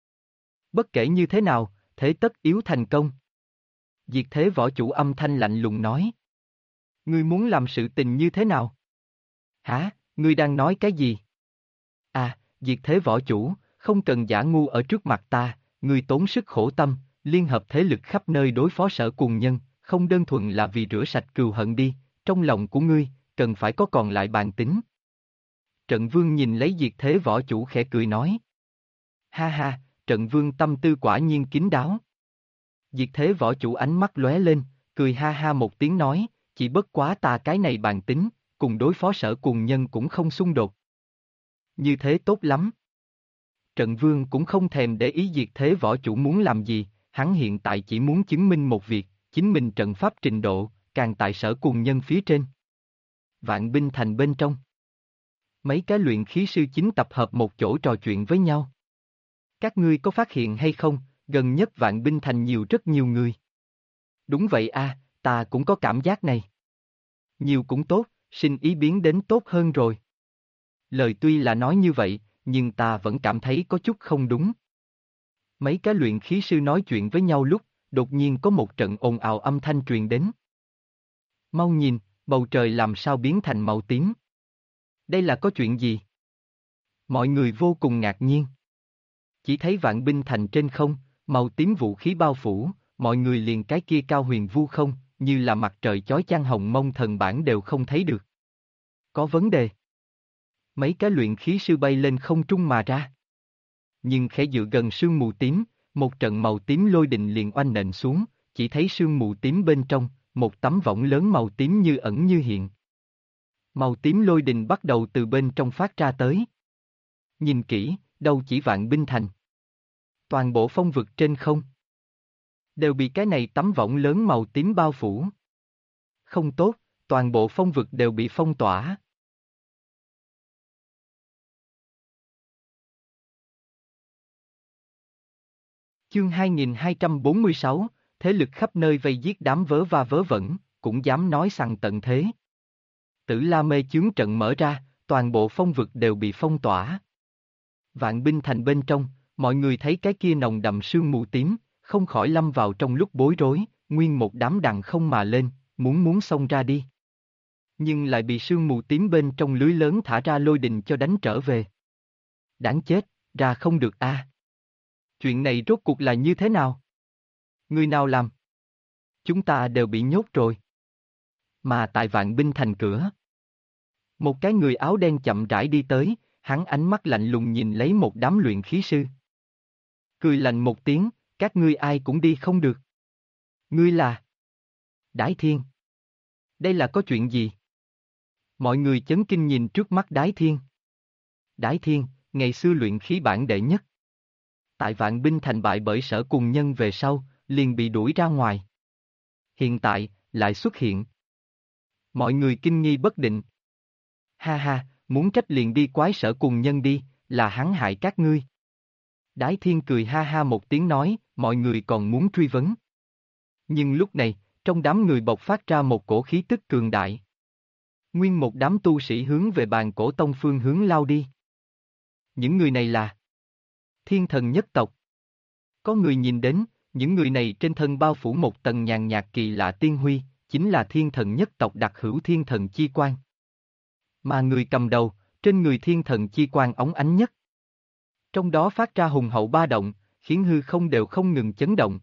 Speaker 1: Bất kể như thế nào, thế tất yếu thành công. Diệt Thế võ chủ âm thanh lạnh lùng nói. Ngươi muốn làm sự tình như thế nào? Hả, ngươi đang nói cái gì? Diệt Thế võ chủ, không cần giả ngu ở trước mặt ta, ngươi tốn sức khổ tâm, liên hợp thế lực khắp nơi đối phó Sở Cùng Nhân, không đơn thuần là vì rửa sạch cừu hận đi, trong lòng của ngươi, cần phải có còn lại bàn tính. Trận Vương nhìn lấy Diệt Thế võ chủ khẽ cười nói. Ha ha, Trận Vương tâm tư quả nhiên kín đáo. Diệt Thế võ chủ ánh mắt lóe lên, cười ha ha một tiếng nói, chỉ bất quá ta cái này bàn tính, cùng đối phó Sở Cùng Nhân cũng không xung đột. Như thế tốt lắm. Trận Vương cũng không thèm để ý Diệt Thế võ chủ muốn làm gì, hắn hiện tại chỉ muốn chứng minh một việc, chính mình trận pháp trình độ, càng tại Sở Cùng Nhân phía trên. Vạn Binh Thành bên trong. Mấy cái luyện khí sư chính tập hợp một chỗ trò chuyện với nhau. Các ngươi có phát hiện hay không, gần nhất Vạn Binh Thành nhiều rất nhiều người. Đúng vậy ta cũng có cảm giác này. Nhiều cũng tốt, sinh ý biến đến tốt hơn rồi. Lời tuy là nói như vậy, nhưng ta vẫn cảm thấy có chút không đúng. Mấy cái luyện khí sư nói chuyện với nhau lúc, đột nhiên có một trận ồn ào âm thanh truyền đến. Mau nhìn, bầu trời làm sao biến thành màu tím? Đây là có chuyện gì? Mọi người vô cùng ngạc nhiên. Chỉ thấy vạn binh thành trên không, màu tím vũ khí bao phủ, mọi người liền cái kia cao huyền vu không, như là mặt trời chói chang hồng mông thần bản đều không thấy được. Có vấn đề. Mấy cái luyện khí sư bay lên không trung mà ra. Nhưng khẽ dựa gần sương mù tím, một trận màu tím lôi đình liền oanh nện xuống, chỉ thấy sương mù tím bên trong, một tấm võng lớn màu tím như ẩn như hiện. Màu tím lôi đình bắt đầu từ bên trong phát ra tới. Nhìn kỹ, đâu chỉ vạn binh thành. Toàn bộ phong vực trên không đều bị cái này tấm võng lớn màu tím bao phủ. Không tốt, toàn bộ phong vực đều bị phong tỏa. Chương 2246, thế lực khắp nơi vây giết đám vớ va vớ vẩn, cũng dám nói sằng tận thế. Tử La Mê chướng trận mở ra, toàn bộ phong vực đều bị phong tỏa. Vạn binh thành bên trong, mọi người thấy cái kia nồng đậm sương mù tím, không khỏi lâm vào trong lúc bối rối, nguyên một đám đằng không mà lên, muốn xông ra đi. Nhưng lại bị sương mù tím bên trong lưới lớn thả ra lôi đình cho đánh trở về. Đáng chết, ra không được a. Chuyện này rốt cuộc là như thế nào? Người nào làm? Chúng ta đều bị nhốt rồi. Mà tại vạn binh thành cửa. Một cái người áo đen chậm rãi đi tới, hắn ánh mắt lạnh lùng nhìn lấy một đám luyện khí sư. Cười lạnh một tiếng, các ngươi ai cũng đi không được. Ngươi là Đái Thiên. Đây là có chuyện gì? Mọi người chấn kinh nhìn trước mắt Đái Thiên. Đái Thiên, ngày xưa luyện khí bảng đệ nhất. Tại vạn binh thành bại bởi Sở Cùng Nhân về sau, liền bị đuổi ra ngoài. Hiện tại, lại xuất hiện. Mọi người kinh nghi bất định. Ha ha, muốn trách liền đi quái Sở Cùng Nhân đi, là hắn hại các ngươi. Đái Thiên cười ha ha một tiếng nói, mọi người còn muốn truy vấn. Nhưng lúc này, trong đám người bộc phát ra một cổ khí tức cường đại. Nguyên một đám tu sĩ hướng về bàn cổ tông phương hướng lao đi. Những người này là Thiên Thần nhất tộc. Có người nhìn đến, những người này trên thân bao phủ một tầng nhàn nhạt kỳ lạ tiên huy, chính là Thiên Thần nhất tộc đặc hữu Thiên Thần chi quan. Mà người cầm đầu, trên người Thiên Thần chi quan óng ánh nhất. Trong đó phát ra hùng hậu ba động, khiến hư không đều không ngừng chấn động.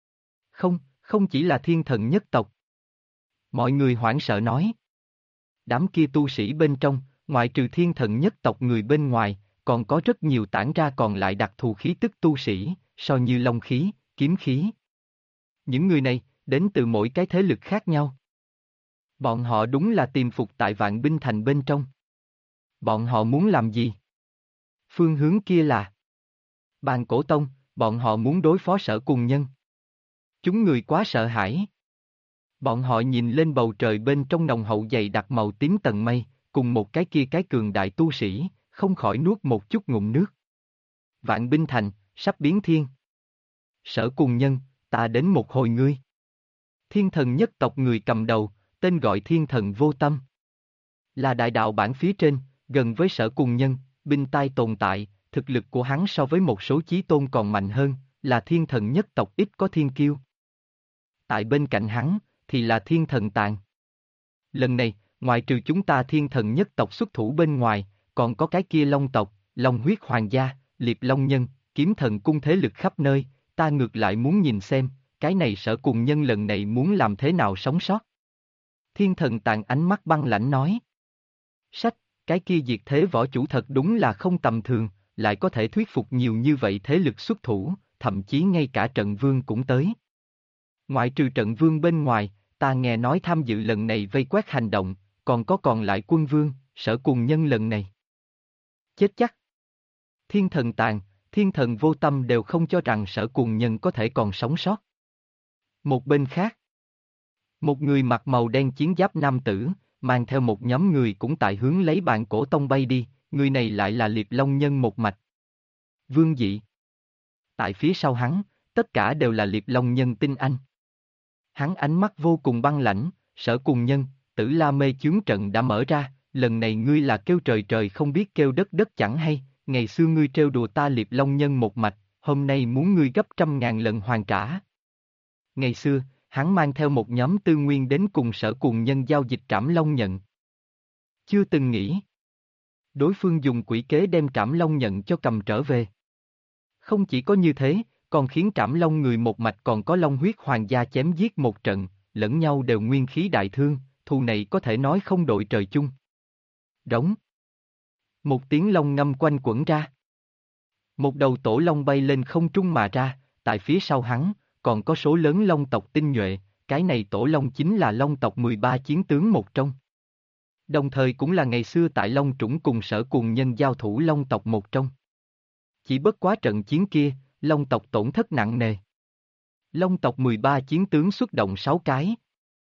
Speaker 1: Không chỉ là Thiên Thần nhất tộc. Mọi người hoảng sợ nói. Đám kia tu sĩ bên trong, ngoại trừ Thiên Thần nhất tộc người bên ngoài, còn có rất nhiều tản ra còn lại đặc thù khí tức tu sĩ, so như long khí, kiếm khí. Những người này, đến từ mỗi cái thế lực khác nhau. Bọn họ đúng là tiềm phục tại vạn binh thành bên trong. Bọn họ muốn làm gì? Phương hướng kia là Bàn Cổ Tông, bọn họ muốn đối phó Sở Cùng Nhân. Chúng người quá sợ hãi. Bọn họ nhìn lên bầu trời bên trong nồng hậu dày đặc màu tím tầng mây, cùng một cái kia cái cường đại tu sĩ, không khỏi nuốt một chút ngụm nước. Vạn binh thành, sắp biến thiên. Sở Cùng Nhân, ta đến một hồi ngươi. Thiên Thần nhất tộc người cầm đầu, tên gọi Thiên Thần Vô Tâm. Là đại đạo bản phía trên, gần với Sở Cùng Nhân, binh tai tồn tại, thực lực của hắn so với một số chí tôn còn mạnh hơn, là Thiên Thần nhất tộc ít có thiên kiêu. Tại bên cạnh hắn, thì là Thiên Thần Tàn. Lần này, ngoài trừ chúng ta Thiên Thần nhất tộc xuất thủ bên ngoài, còn có cái kia Long tộc, Long huyết hoàng gia, Liệp Long Nhân, Kiếm Thần cung thế lực khắp nơi, ta ngược lại muốn nhìn xem, cái này Sở Cùng Nhân lần này muốn làm thế nào sống sót. Thiên Thần Tàn ánh mắt băng lãnh nói. Sách, cái kia diệt thế võ chủ thật đúng là không tầm thường, lại có thể thuyết phục nhiều như vậy thế lực xuất thủ, thậm chí ngay cả trận vương cũng tới. Ngoại trừ trận vương bên ngoài, ta nghe nói tham dự lần này vây quét hành động, còn có còn lại quân vương, Sở Cùng Nhân lần này. Chết chắc. Thiên Thần Tàn, Thiên Thần Vô Tâm đều không cho rằng Sở Cùng Nhân có thể còn sống sót. Một bên khác, một người mặc màu đen chiến giáp nam tử, mang theo một nhóm người cũng tại hướng lấy Bàn Cổ Tông bay đi, người này lại là Liệp Long Nhân một mạch. Vương Dị. Tại phía sau hắn, tất cả đều là Liệp Long Nhân tinh anh. Hắn ánh mắt vô cùng băng lãnh, Sở Cùng Nhân, Tử La Mê chướng trận đã mở ra, lần này ngươi là kêu trời trời không biết kêu đất đất chẳng hay, ngày xưa ngươi trêu đùa ta Liệp Long Nhân một mạch, hôm nay muốn ngươi gấp 100.000 lần hoàn trả. Ngày xưa, hắn mang theo một nhóm tư nguyên đến cùng Sở Cuồng Nhân giao dịch Trảm Long Nhận. Chưa từng nghĩ. Đối phương dùng quỷ kế đem Trảm Long Nhận cho cầm trở về. Không chỉ có như thế, còn khiến Trảm Long người một mạch còn có Long huyết hoàng gia chém giết một trận, lẫn nhau đều nguyên khí đại thương, thù này có thể nói không đội trời chung. Đống. Một tiếng long ngâm quanh quẩn ra. Một đầu tổ long bay lên không trung mà ra, tại phía sau hắn, còn có số lớn long tộc tinh nhuệ, cái này tổ long chính là long tộc 13 chiến tướng một trong. Đồng thời cũng là ngày xưa tại Long Trũng cùng Sở Cuồng Nhân giao thủ long tộc một trong. Chỉ bất quá trận chiến kia, long tộc tổn thất nặng nề. Long tộc 13 chiến tướng xuất động 6 cái.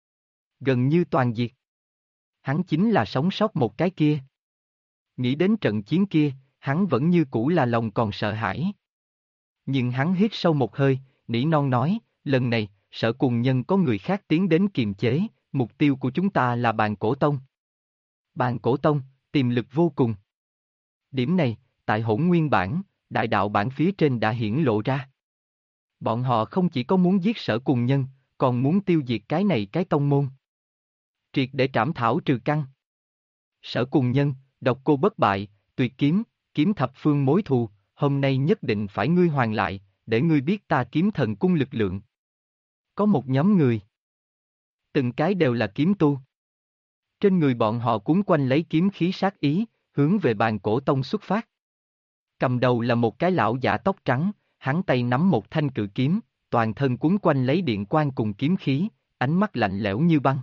Speaker 1: Gần như toàn diệt. Hắn chính là sống sót một cái kia. Nghĩ đến trận chiến kia, hắn vẫn như cũ là lòng còn sợ hãi. Nhưng hắn hít sâu một hơi, nỉ non nói, lần này, Sở Cuồng Nhân có người khác tiến đến kiềm chế, mục tiêu của chúng ta là Bàn Cổ Tông. Bàn Cổ Tông, tiềm lực vô cùng. Điểm này, tại Hỗn Nguyên bản, đại đạo bản phía trên đã hiển lộ ra. Bọn họ không chỉ có muốn giết Sở Cuồng Nhân, còn muốn tiêu diệt cái này cái tông môn. Triệt để trảm thảo trừ căn. Sở Cuồng Nhân, độc cô bất bại, tuyệt kiếm, kiếm thập phương mối thù, hôm nay nhất định phải ngươi hoàn lại, để ngươi biết ta kiếm thần cung lực lượng. Có một nhóm người. Từng cái đều là kiếm tu. Trên người bọn họ cuốn quanh lấy kiếm khí sát ý, hướng về Bàn Cổ Tông xuất phát. Cầm đầu là một cái lão giả tóc trắng, hắn tay nắm một thanh cự kiếm, toàn thân cuốn quanh lấy điện quang cùng kiếm khí, ánh mắt lạnh lẽo như băng.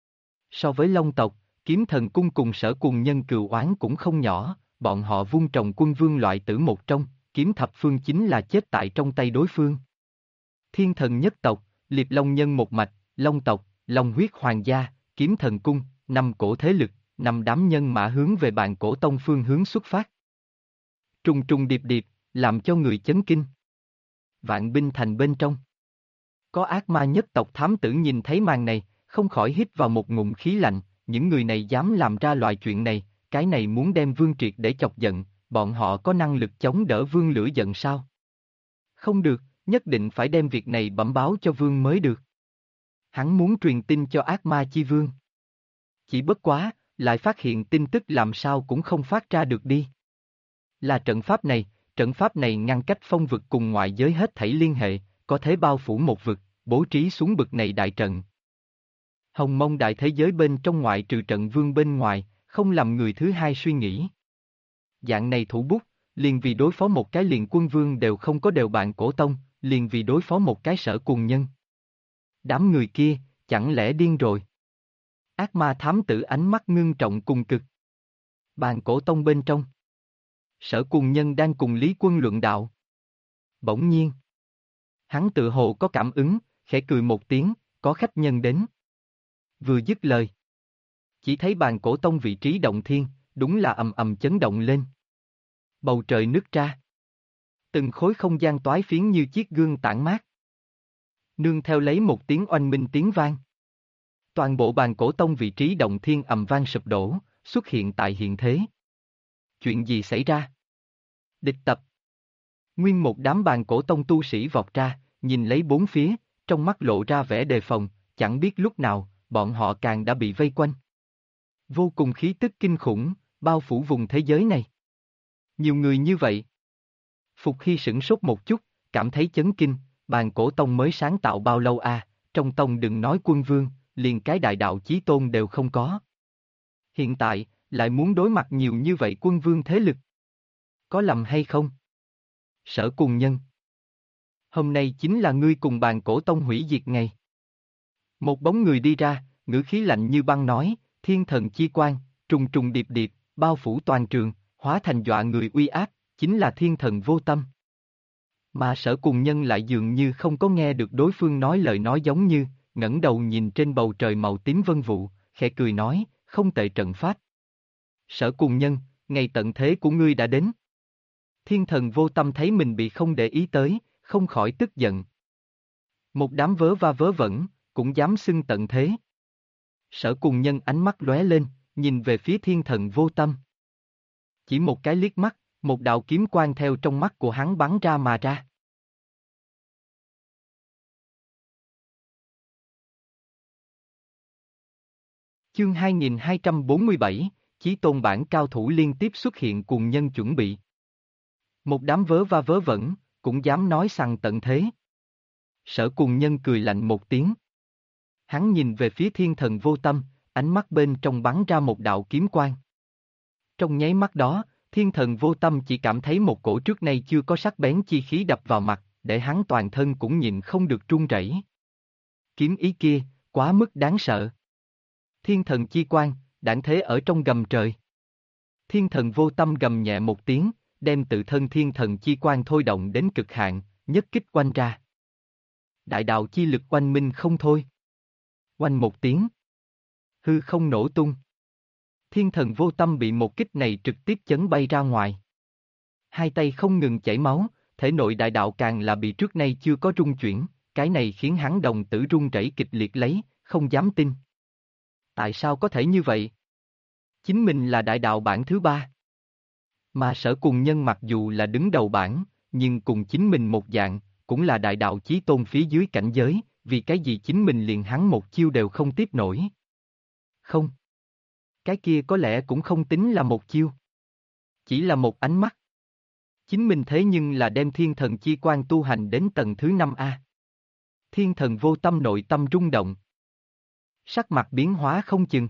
Speaker 1: So với Long tộc, kiếm thần cung cùng Sở Cuồng Nhân cừu oán cũng không nhỏ, bọn họ vung trồng quân vương loại tử một trong, kiếm thập phương chính là chết tại trong tay đối phương. Thiên thần nhất tộc, Liệp Long Nhân một mạch, Long tộc, Long huyết hoàng gia, kiếm thần cung, 5 cổ thế lực, 5 đám nhân mã hướng về Bàn Cổ Tông phương hướng xuất phát. Trùng trùng điệp điệp, làm cho người chấn kinh. Vạn binh thành bên trong. Có ác ma nhất tộc thám tử nhìn thấy màn này, không khỏi hít vào một ngụm khí lạnh, những người này dám làm ra loại chuyện này, cái này muốn đem Vương Triệt để chọc giận, bọn họ có năng lực chống đỡ Vương lửa giận sao? Không được, nhất định phải đem việc này bẩm báo cho Vương mới được. Hắn muốn truyền tin cho ác ma chi Vương. Chỉ bất quá, lại phát hiện tin tức làm sao cũng không phát ra được đi. Là trận pháp này ngăn cách phong vực cùng ngoại giới hết thảy liên hệ, có thể bao phủ một vực, bố trí xuống bực này đại trận. Hồng mông đại thế giới bên trong ngoại trừ trận vương bên ngoài, không làm người thứ hai suy nghĩ. Dạng này thủ bút, liền vì đối phó một cái liền quân vương đều không có đều Bàn Cổ Tông, liền vì đối phó một cái Sở Cuồng Nhân. Đám người kia, chẳng lẽ điên rồi? Ác ma thám tử ánh mắt ngưng trọng cùng cực. Bàn Cổ Tông bên trong. Sở Cuồng Nhân đang cùng Lý Quân luận đạo. Bỗng nhiên. Hắn tự hồ có cảm ứng, khẽ cười một tiếng, có khách nhân đến. Vừa dứt lời. Chỉ thấy Bàn Cổ Tông vị trí động thiên, đúng là ầm ầm chấn động lên. Bầu trời nứt ra. Từng khối không gian toái phiến như chiếc gương tản mát. Nương theo lấy một tiếng oanh minh tiếng vang. Toàn bộ Bàn Cổ Tông vị trí động thiên ầm vang sụp đổ, xuất hiện tại hiện thế. Chuyện gì xảy ra? Địch tập. Nguyên một đám Bàn Cổ Tông tu sĩ vọt ra, nhìn lấy bốn phía, trong mắt lộ ra vẻ đề phòng, chẳng biết lúc nào, bọn họ càng đã bị vây quanh. Vô cùng khí tức kinh khủng, bao phủ vùng thế giới này. Nhiều người như vậy. Phục Hy sửng sốt một chút, cảm thấy chấn kinh, Bàn Cổ Tông mới sáng tạo bao lâu à, trong tông đừng nói quân vương, liền cái đại đạo chí tôn đều không có. Hiện tại, lại muốn đối mặt nhiều như vậy quân vương thế lực. Có lầm hay không? Sở Cuồng Nhân. Hôm nay chính là ngươi cùng Bàn Cổ Tông hủy diệt ngày. Một bóng người đi ra, ngữ khí lạnh như băng nói, thiên thần chi quang, trùng trùng điệp điệp, bao phủ toàn trường, hóa thành dọa người uy áp, chính là thiên thần vô tâm. Mà Sở Cuồng Nhân lại dường như không có nghe được đối phương nói lời nói giống như, ngẩng đầu nhìn trên bầu trời màu tím vân vụ, khẽ cười nói, không tệ trận pháp. Sở Cuồng Nhân, ngày tận thế của ngươi đã đến. Thiên thần vô tâm thấy mình bị không để ý tới, không khỏi tức giận. Một đám vớ va vớ vẩn, cũng dám xưng tận thế. Sở Cuồng Nhân ánh mắt lóe lên, nhìn về phía thiên thần vô tâm. Chỉ một cái liếc mắt, một đạo kiếm quang theo trong mắt của hắn bắn ra mà ra. Chương 2247, Chí Tôn bản cao thủ liên tiếp xuất hiện cùng nhân chuẩn bị. Một đám vớ va vớ vẩn, cũng dám nói sằng tận thế. Sở cùng nhân cười lạnh một tiếng. Hắn nhìn về phía thiên thần vô tâm, ánh mắt bên trong bắn ra một đạo kiếm quang. Trong nháy mắt đó, thiên thần vô tâm chỉ cảm thấy một cổ trước nay chưa có sắc bén chi khí đập vào mặt, để hắn toàn thân cũng nhịn không được run rẩy. Kiếm ý kia, quá mức đáng sợ. Thiên thần chi quang, đãng thế ở trong gầm trời. Thiên thần vô tâm gầm nhẹ một tiếng, đem tự thân thiên thần chi quang thôi động đến cực hạn, nhất kích oanh ra. Đại đạo chi lực oanh minh không thôi. Oanh một tiếng. Hư không nổ tung. Thiên thần vô tâm bị một kích này trực tiếp chấn bay ra ngoài. Hai tay không ngừng chảy máu, thể nội đại đạo càng là bị trước nay chưa có rung chuyển, cái này khiến hắn đồng tử run rẩy kịch liệt lấy, không dám tin. Tại sao có thể như vậy? Chính mình là đại đạo bản thứ ba. Mà sở cùng nhân mặc dù là đứng đầu bảng, nhưng cùng chính mình một dạng, cũng là đại đạo chí tôn phía dưới cảnh giới, vì cái gì chính mình liền hắn một chiêu đều không tiếp nổi. Không. Cái kia có lẽ cũng không tính là một chiêu. Chỉ là một ánh mắt. Chính mình thế nhưng là đem thiên thần chi quan tu hành đến tầng thứ 5A. Thiên thần vô tâm nội tâm rung động. Sắc mặt biến hóa không chừng.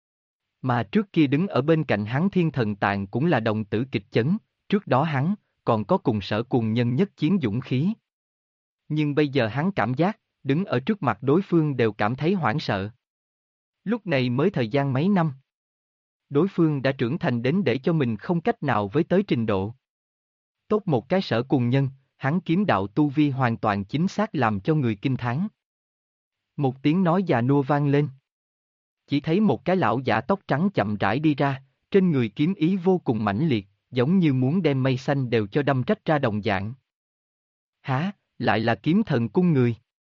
Speaker 1: Mà trước kia đứng ở bên cạnh hắn thiên thần tạng cũng là đồng tử kịch chấn, trước đó hắn, còn có cùng sở cùng nhân nhất chiến dũng khí. Nhưng bây giờ hắn cảm giác, đứng ở trước mặt đối phương đều cảm thấy hoảng sợ. Lúc này mới thời gian mấy năm. Đối phương đã trưởng thành đến để cho mình không cách nào với tới trình độ. Tốt một cái sở cùng nhân, hắn kiếm đạo tu vi hoàn toàn chính xác làm cho người kinh thán. Một tiếng nói già nua vang lên. Chỉ thấy một cái lão giả tóc trắng chậm rãi đi ra, trên người kiếm ý vô cùng mãnh liệt, giống như muốn đem mây xanh đều cho đâm rách ra đồng dạng. Hả, lại là kiếm thần cung người.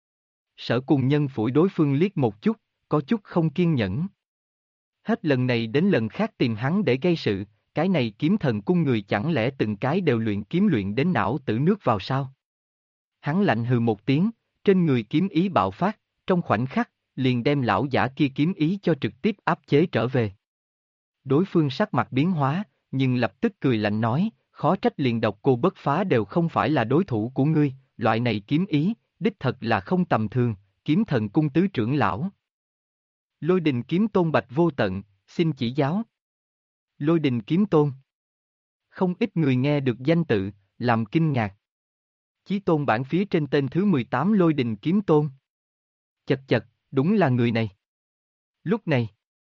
Speaker 1: Sở cùng nhân phủi đối phương liếc một chút, có chút không kiên nhẫn. Hết lần này đến lần khác tìm hắn để gây sự, cái này kiếm thần cung người chẳng lẽ từng cái đều luyện kiếm luyện đến não tử nước vào sao? Hắn lạnh hừ một tiếng, trên người kiếm ý bạo phát, trong khoảnh khắc, liền đem lão giả kia kiếm ý cho trực tiếp áp chế trở về. Đối phương sắc mặt biến hóa, nhưng lập tức cười lạnh nói, khó trách liền độc cô bất phá đều không phải là đối thủ của ngươi, loại này kiếm ý, đích thật là không tầm thường, kiếm thần cung tứ trưởng lão. Lôi đình kiếm tôn bạch vô tận, xin chỉ giáo. Lôi đình kiếm tôn. Không ít người nghe được danh tự, làm kinh ngạc. Chí tôn bản phía trên tên thứ 18 lôi đình kiếm tôn. Chật chật, đúng là người này. Lúc này,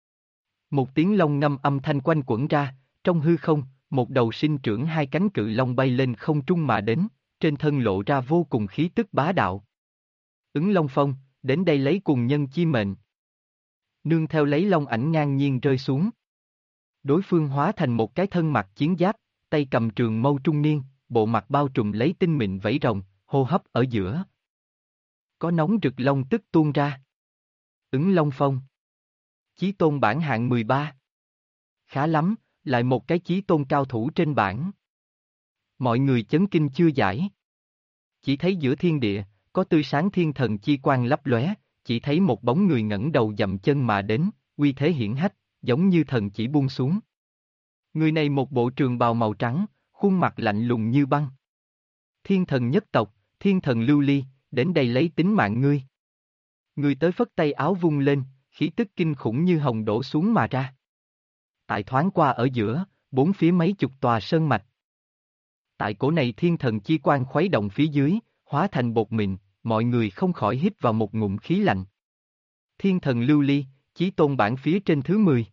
Speaker 1: một tiếng long ngâm âm thanh quanh quẩn ra, trong hư không, một đầu sinh trưởng hai cánh cự long bay lên không trung mà đến, trên thân lộ ra vô cùng khí tức bá đạo. Ứng Long Phong, đến đây lấy cùng nhân chi mệnh. Nương theo lấy long ảnh ngang nhiên rơi xuống. Đối phương hóa thành một cái thân mặc chiến giáp, tay cầm trường mâu trung niên, bộ mặt bao trùm lấy tinh mịn vảy rồng, hô hấp ở giữa. Có nóng rực long tức tuôn ra. Ứng Long Phong. Chí tôn bản hạng 13. Khá lắm, lại một cái chí tôn cao thủ trên bảng. Mọi người chấn kinh chưa giải. Chỉ thấy giữa thiên địa, có tươi sáng thiên thần chi quang lấp lóe, chỉ thấy một bóng người ngẩng đầu dậm chân mà đến, uy thế hiển hách, giống như thần chỉ buông xuống. Người này một bộ trường bào màu trắng, khuôn mặt lạnh lùng như băng. Thiên thần nhất tộc, thiên thần lưu ly, đến đây lấy tính mạng ngươi. Người tới phất tay áo vung lên, khí tức kinh khủng như hồng đổ xuống mà ra. Tại thoáng qua ở giữa, bốn phía mấy chục tòa sơn mạch. Tại cổ này thiên thần chi quang khuấy động phía dưới, hóa thành bột mịn, mọi người không khỏi hít vào một ngụm khí lạnh. Thiên thần lưu ly, chí tôn bản phía trên thứ 10.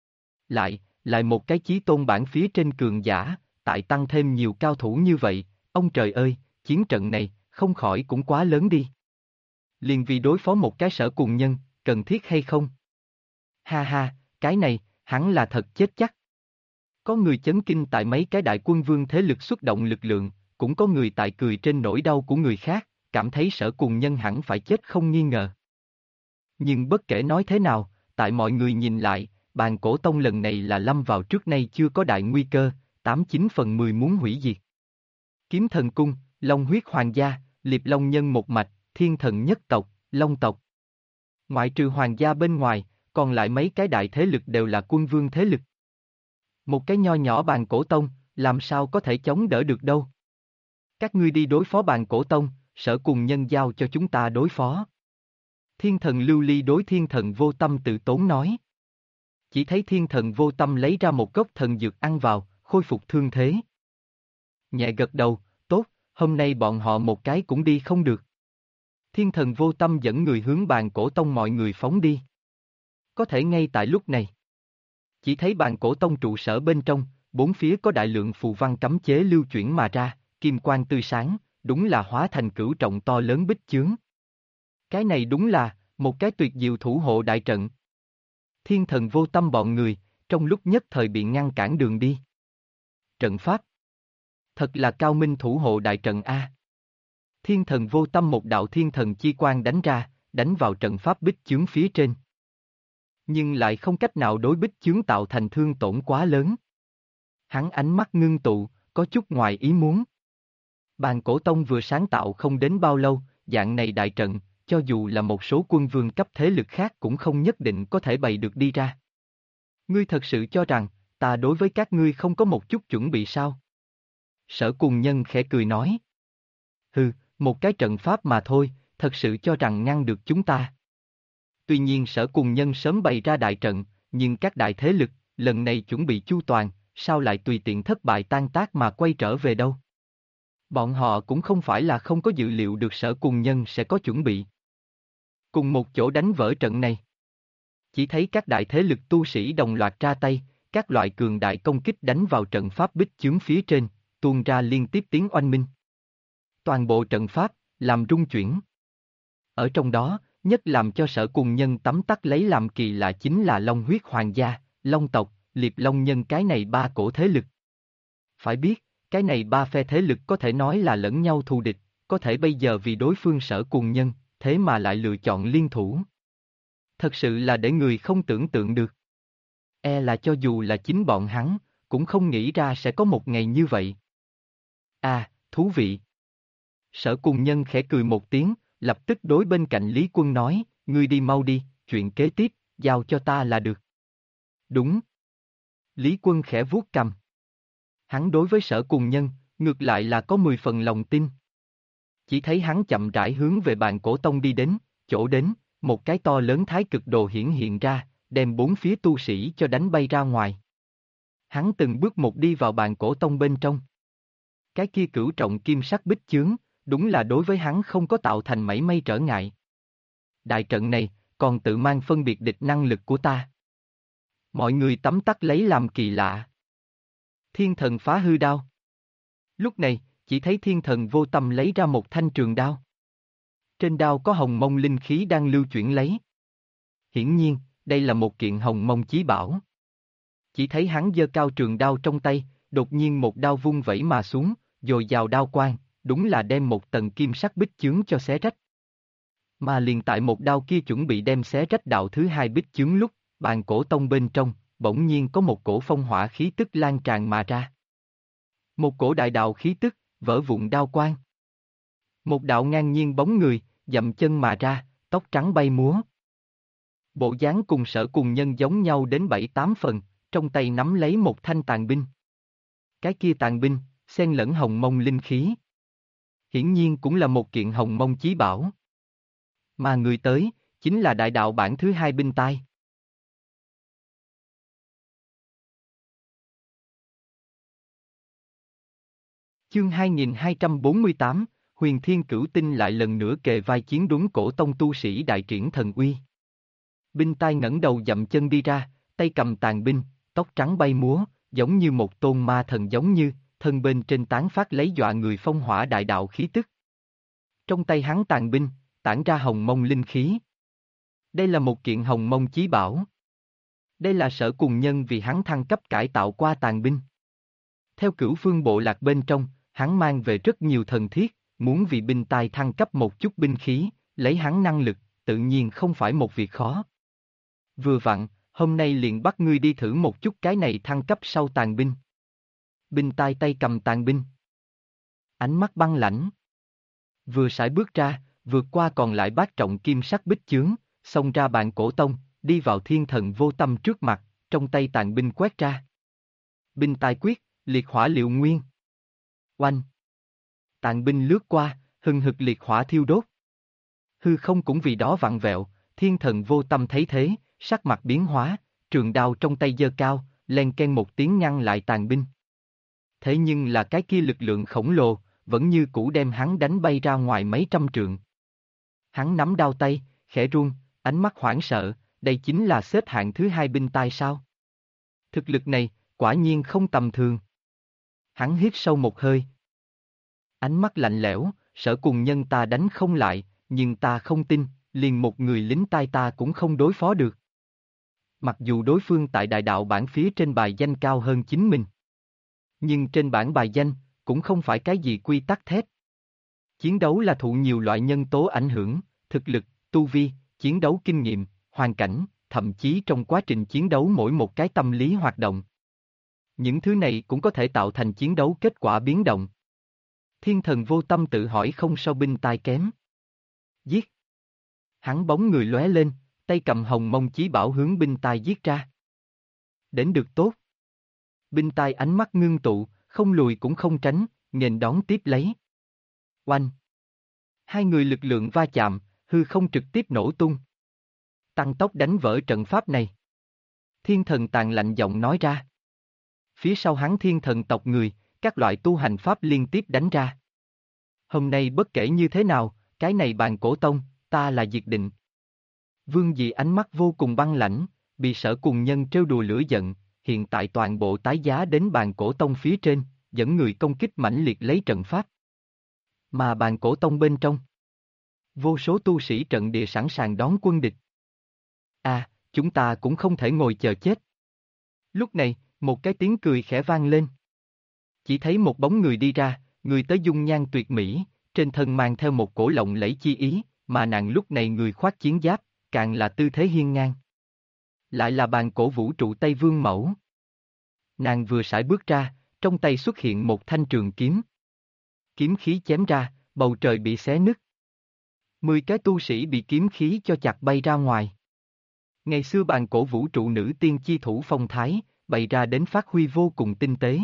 Speaker 1: Lại một cái chí tôn bản phía trên cường giả, tại tăng thêm nhiều cao thủ như vậy, ông trời ơi, chiến trận này, không khỏi cũng quá lớn đi. Liền vì đối phó một cái sở cùng nhân, cần thiết hay không? Ha ha, cái này, hắn là thật chết chắc. Có người chấn kinh tại mấy cái đại quân vương thế lực xuất động lực lượng, cũng có người tại cười trên nỗi đau của người khác, cảm thấy sở cùng nhân hẳn phải chết không nghi ngờ. Nhưng bất kể nói thế nào, tại mọi người nhìn lại, bàn cổ tông lần này là lâm vào trước nay chưa có đại nguy cơ, 89/10 muốn hủy diệt. Kiếm thần cung, long huyết hoàng gia, liệp long nhân một mạch, thiên thần nhất tộc, long tộc. Ngoại trừ hoàng gia bên ngoài, còn lại mấy cái đại thế lực đều là quân vương thế lực. Một cái nho nhỏ Bàn Cổ Tông, làm sao có thể chống đỡ được đâu. Các ngươi đi đối phó Bàn Cổ Tông, Sở Cùng Nhân giao cho chúng ta đối phó. Thiên thần Lưu Ly đối thiên thần Vô Tâm tự tốn nói. Chỉ thấy thiên thần Vô Tâm lấy ra một gốc thần dược ăn vào, khôi phục thương thế. Nhẹ gật đầu, tốt, hôm nay bọn họ một cái cũng đi không được. Thiên thần Vô Tâm dẫn người hướng Bàn Cổ Tông mọi người phóng đi. Có thể ngay tại lúc này. Chỉ thấy Bàn Cổ Tông trụ sở bên trong, bốn phía có đại lượng phù văn cấm chế lưu chuyển mà ra, kim quang tươi sáng, đúng là hóa thành cửu trọng to lớn bích chướng. Cái này đúng là một cái tuyệt diệu thủ hộ đại trận. Thiên thần Vô Tâm bọn người, trong lúc nhất thời bị ngăn cản đường đi. Trận pháp. Thật là cao minh thủ hộ đại trận A. Thiên thần Vô Tâm một đạo thiên thần chi quang đánh ra, đánh vào trận pháp bích chướng phía trên. Nhưng lại không cách nào đối bích chướng tạo thành thương tổn quá lớn. Hắn ánh mắt ngưng tụ, có chút ngoài ý muốn. Bàn Cổ Tông vừa sáng tạo không đến bao lâu, dạng này đại trận, cho dù là một số quân vương cấp thế lực khác cũng không nhất định có thể bày được đi ra. Ngươi thật sự cho rằng, ta đối với các ngươi không có một chút chuẩn bị sao? Sở Cùng Nhân khẽ cười nói. Hừ, một cái trận pháp mà thôi, thật sự cho rằng ngăn được chúng ta. Tuy nhiên Sở Cùng Nhân sớm bày ra đại trận, nhưng các đại thế lực, lần này chuẩn bị chu toàn, sao lại tùy tiện thất bại tan tác mà quay trở về đâu? Bọn họ cũng không phải là không có dự liệu được Sở Cùng Nhân sẽ có chuẩn bị. Cùng một chỗ đánh vỡ trận này. Chỉ thấy các đại thế lực tu sĩ đồng loạt ra tay, các loại cường đại công kích đánh vào trận pháp bích chướng phía trên, tuôn ra liên tiếp tiếng oanh minh. Toàn bộ trận pháp, làm rung chuyển. Ở trong đó, nhất làm cho Sở Cùng Nhân tấm tắc lấy làm kỳ lạ chính là Long huyết hoàng gia, Long tộc, Liệp Long nhân cái này ba cổ thế lực. Phải biết, cái này ba phe thế lực có thể nói là lẫn nhau thù địch, có thể bây giờ vì đối phương Sở Cùng Nhân, thế mà lại lựa chọn liên thủ. Thật sự là để người không tưởng tượng được. E là cho dù là chính bọn hắn, cũng không nghĩ ra sẽ có một ngày như vậy. À, thú vị. Sở Cùng Nhân khẽ cười một tiếng, lập tức đối bên cạnh Lý Quân nói, ngươi đi mau đi, chuyện kế tiếp, giao cho ta là được. Đúng. Lý Quân khẽ vuốt cằm. Hắn đối với Sở Cùng Nhân, ngược lại là có 10 phần lòng tin. Chỉ thấy hắn chậm rãi hướng về Bàn Cổ Tông đi đến, chỗ đến, một cái to lớn thái cực đồ hiển hiện ra, đem bốn phía tu sĩ cho đánh bay ra ngoài. Hắn từng bước một đi vào Bàn Cổ Tông bên trong. Cái kia cửu trọng kim sắc bích chướng, đúng là đối với hắn không có tạo thành mảy may trở ngại. Đại trận này, còn tự mang phân biệt địch năng lực của ta. Mọi người tấm tắc lấy làm kỳ lạ. Thiên thần phá hư đao. Lúc này, chỉ thấy thiên thần Vô Tâm lấy ra một thanh trường đao. Trên đao có hồng mông linh khí đang lưu chuyển lấy. Hiển nhiên, đây là một kiện hồng mông chí bảo. Chỉ thấy hắn giơ cao trường đao trong tay, đột nhiên một đao vung vẩy mà xuống, dồi dào đao quang, đúng là đem một tầng kim sắc bích chướng cho xé rách. Mà liền tại một đao kia chuẩn bị đem xé rách đạo thứ hai bích chướng lúc, Bàn Cổ Tông bên trong, bỗng nhiên có một cổ phong hỏa khí tức lan tràn mà ra. Một cổ đại đạo khí tức, vỡ vụn đao quang. Một đạo ngang nhiên bóng người, dậm chân mà ra, tóc trắng bay múa. Bộ dáng cùng Sở Cùng Nhân giống nhau đến 7-8 phần, trong tay nắm lấy một thanh tàn binh. Cái kia tàn binh, xen lẫn hồng mông linh khí. Hiển nhiên cũng là một kiện hồng mông chí bảo. Mà người tới, chính là đại đạo bản thứ hai binh tai. Chương 2248, Huyền Thiên Cửu Tinh lại lần nữa kề vai chiến đúng cổ tông tu sĩ đại triển thần uy. Binh tai ngẩng đầu dậm chân đi ra, tay cầm tàn binh, tóc trắng bay múa, giống như một tôn ma thần giống như, thân bên trên tán phát lấy dọa người phong hỏa đại đạo khí tức. Trong tay hắn tàn binh, tản ra hồng mông linh khí. Đây là một kiện hồng mông chí bảo. Đây là Sở Cùng Nhân vì hắn thăng cấp cải tạo qua tàn binh. Theo Cửu Phương bộ lạc bên trong, hắn mang về rất nhiều thần thiết, muốn vì binh tai thăng cấp một chút binh khí, lấy hắn năng lực, tự nhiên không phải một việc khó. Vừa vặn, hôm nay liền bắt ngươi đi thử một chút cái này thăng cấp sau tàn binh. Binh tai tay cầm tàn binh. Ánh mắt băng lãnh. Vừa sải bước ra, vượt qua còn lại bát trọng kim sắc bích chướng, xông ra Bàn Cổ Tông, đi vào thiên thần vô tâm trước mặt, trong tay tàn binh quét ra. Binh tài quyết, liệt hỏa liệu nguyên. Oanh! Tàn binh lướt qua, hừng hực liệt hỏa thiêu đốt. Hư không cũng vì đó vặn vẹo, thiên thần vô tâm thấy thế, sắc mặt biến hóa, trường đao trong tay giơ cao, len ken một tiếng ngăn lại tàn binh. Thế nhưng là cái kia lực lượng khổng lồ, vẫn như cũ đem hắn đánh bay ra ngoài mấy trăm trượng. Hắn nắm đao tay, khẽ run, ánh mắt hoảng sợ, đây chính là xếp hạng thứ 2 binh tài sao? Thực lực này, quả nhiên không tầm thường. Hắn hít sâu một hơi. Ánh mắt lạnh lẽo, Sở Cùng Nhân ta đánh không lại, nhưng ta không tin, liền một người lính tai ta cũng không đối phó được. Mặc dù đối phương tại đại đạo bảng phía trên bài danh cao hơn chính mình. Nhưng trên bảng bài danh, cũng không phải cái gì quy tắc thép. Chiến đấu là thụ nhiều loại nhân tố ảnh hưởng, thực lực, tu vi, chiến đấu kinh nghiệm, hoàn cảnh, thậm chí trong quá trình chiến đấu mỗi một cái tâm lý hoạt động. Những thứ này cũng có thể tạo thành chiến đấu kết quả biến động. Thiên thần vô tâm tự hỏi không sao binh tai kém. Giết! Hắn bóng người lóe lên, tay cầm hồng mông chí bảo hướng binh tai giết ra. Đến được tốt. Binh tai ánh mắt ngưng tụ, không lùi cũng không tránh, nghênh đón tiếp lấy. Oanh! Hai người lực lượng va chạm, hư không trực tiếp nổ tung. Tăng tốc đánh vỡ trận pháp này. Thiên thần tàn lạnh giọng nói ra. Phía sau hắn thiên thần tộc người, các loại tu hành pháp liên tiếp đánh ra. Hôm nay bất kể như thế nào, cái này Bàn Cổ Tông, ta là diệt định. Vương Dị ánh mắt vô cùng băng lãnh, bị Sở Cùng Nhân trêu đùa lửa giận, hiện tại toàn bộ tái giá đến Bàn Cổ Tông phía trên, dẫn người công kích mãnh liệt lấy trận pháp. Mà Bàn Cổ Tông bên trong, vô số tu sĩ trận địa sẵn sàng đón quân địch. Chúng ta cũng không thể ngồi chờ chết. Lúc này, một cái tiếng cười khẽ vang lên. Chỉ thấy một bóng người đi ra, người tới dung nhan tuyệt mỹ, trên thân mang theo một cổ lộng lẫy chi ý, mà nàng lúc này người khoác chiến giáp, càng là tư thế hiên ngang. Lại là Bàn Cổ vũ trụ Tây Vương Mẫu. Nàng vừa sải bước ra, trong tay xuất hiện một thanh trường kiếm. Kiếm khí chém ra, bầu trời bị xé nứt. 10 cái tu sĩ bị kiếm khí cho chặt bay ra ngoài. Ngày xưa Bàn Cổ vũ trụ nữ tiên chi thủ phong thái, bày ra đến phát huy vô cùng tinh tế.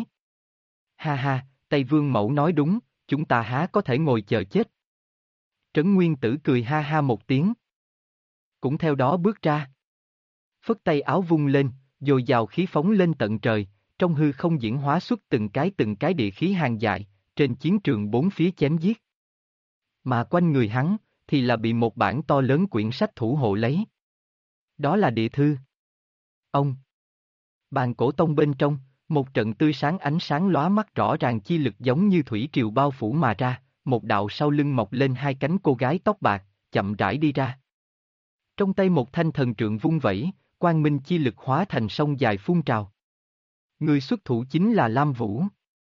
Speaker 1: Ha ha, Tây Vương Mẫu nói đúng, chúng ta há có thể ngồi chờ chết. Trấn Nguyên Tử cười ha ha một tiếng. Cũng theo đó bước ra. Phất tay áo vung lên, dồi dào khí phóng lên tận trời, trong hư không diễn hóa xuất từng cái địa khí hàng dài, trên chiến trường bốn phía chém giết. Mà quanh người hắn, thì là bị một bản to lớn quyển sách thủ hộ lấy. Đó là địa thư. Ông! Bàn Cổ Tông bên trong, một trận tươi sáng ánh sáng lóa mắt rõ ràng chi lực giống như thủy triều bao phủ mà ra, một đạo sau lưng mọc lên hai cánh cô gái tóc bạc, chậm rãi đi ra. Trong tay một thanh thần trượng vung vẩy, quang minh chi lực hóa thành sông dài phun trào. Người xuất thủ chính là Lam Vũ.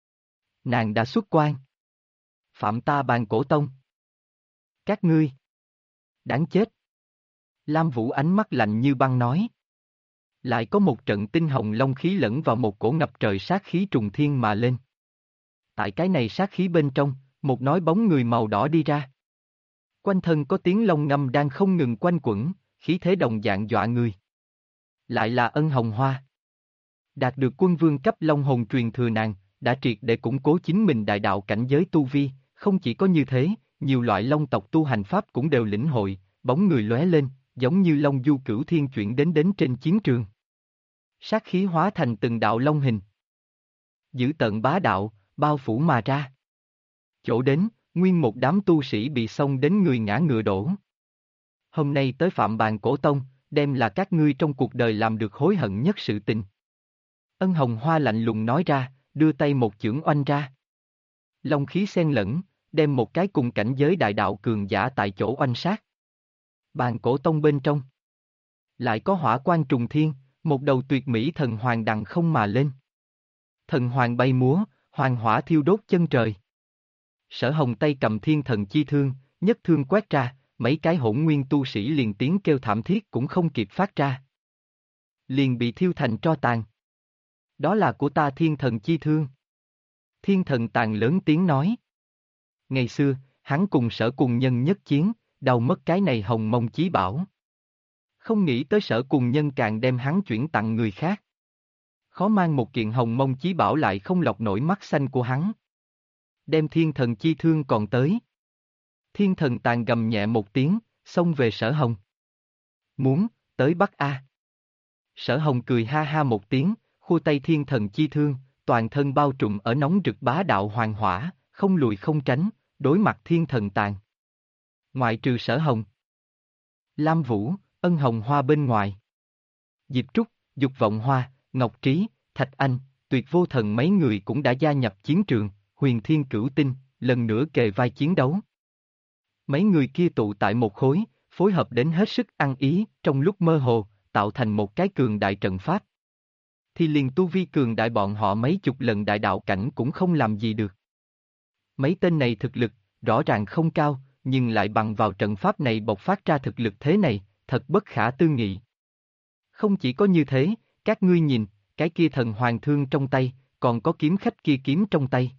Speaker 1: Nàng đã xuất quan. Phạm ta Bàn Cổ Tông. Các ngươi. Đáng chết. Lam Vũ ánh mắt lạnh như băng nói. Lại có một trận tinh hồng long khí lẫn vào một cổ ngập trời sát khí trùng thiên mà lên. Tại cái này sát khí bên trong, một nói bóng người màu đỏ đi ra. Quanh thân có tiếng long ngâm đang không ngừng quanh quẩn, khí thế đồng dạng dọa người. Lại là Ân Hồng Hoa. Đạt được quân vương cấp long hồn truyền thừa nàng, đã triệt để củng cố chính mình đại đạo cảnh giới tu vi, không chỉ có như thế, nhiều loại long tộc tu hành pháp cũng đều lĩnh hội, bóng người lóe lên, giống như long du cửu thiên chuyển đến trên chiến trường. Sát khí hóa thành từng đạo long hình. Dữ tợn bá đạo, bao phủ mà ra. Chỗ đến, nguyên một đám tu sĩ bị xông đến người ngã ngựa đổ. Hôm nay tới Phạm Bàn Cổ Tông, đem là các ngươi trong cuộc đời làm được hối hận nhất sự tình. Ân Hồng Hoa lạnh lùng nói ra, đưa tay một chưởng oanh ra. Long khí xen lẫn, đem một cái cùng cảnh giới đại đạo cường giả tại chỗ oanh sát. Bàn Cổ Tông bên trong. Lại có hỏa quang trùng thiên, một đầu tuyệt mỹ thần hoàng đằng không mà lên. Thần hoàng bay múa, hoàng hỏa thiêu đốt chân trời. Sở Hồng tay cầm thiên thần chi thương, nhất thương quét ra, mấy cái hỗn nguyên tu sĩ liền tiếng kêu thảm thiết cũng không kịp phát ra. Liền bị thiêu thành tro tàn. Đó là của ta thiên thần chi thương. Thiên thần tàn lớn tiếng nói. Ngày xưa, hắn cùng Sở Cùng Nhân nhất chiến, đau mất cái này hồng mông chí bảo. Không nghĩ tới Sở Cùng Nhân càng đem hắn chuyển tặng người khác. Khó mang một kiện hồng mông chí bảo lại không lọc nổi mắt xanh của hắn. Đem thiên thần chi thương còn tới. Thiên thần tàn gầm nhẹ một tiếng, xông về Sở Hồng. Muốn, tới bắt A. Sở Hồng cười ha ha một tiếng, khua tay thiên thần chi thương, toàn thân bao trùm ở nóng rực bá đạo hoàng hỏa, không lùi không tránh, đối mặt thiên thần tàn. Ngoại trừ Sở Hồng, Lam Vũ, Ân Hồng Hoa bên ngoài. Diệp Trúc, Dục Vọng Hoa, Ngọc Trí, Thạch Anh, Tuyệt Vô Thần mấy người cũng đã gia nhập chiến trường, Huyền Thiên Cửu Tinh, lần nữa kề vai chiến đấu. Mấy người kia tụ tại một khối, phối hợp đến hết sức ăn ý, trong lúc mơ hồ, tạo thành một cái cường đại trận pháp. Thì liền tu vi cường đại bọn họ mấy chục lần đại đạo cảnh cũng không làm gì được. Mấy tên này thực lực, rõ ràng không cao, nhưng lại bằng vào trận pháp này bộc phát ra thực lực thế này, thật bất khả tư nghị. Không chỉ có như thế, các ngươi nhìn, cái kia thần hoàng thương trong tay, còn có kiếm khách kia kiếm trong tay.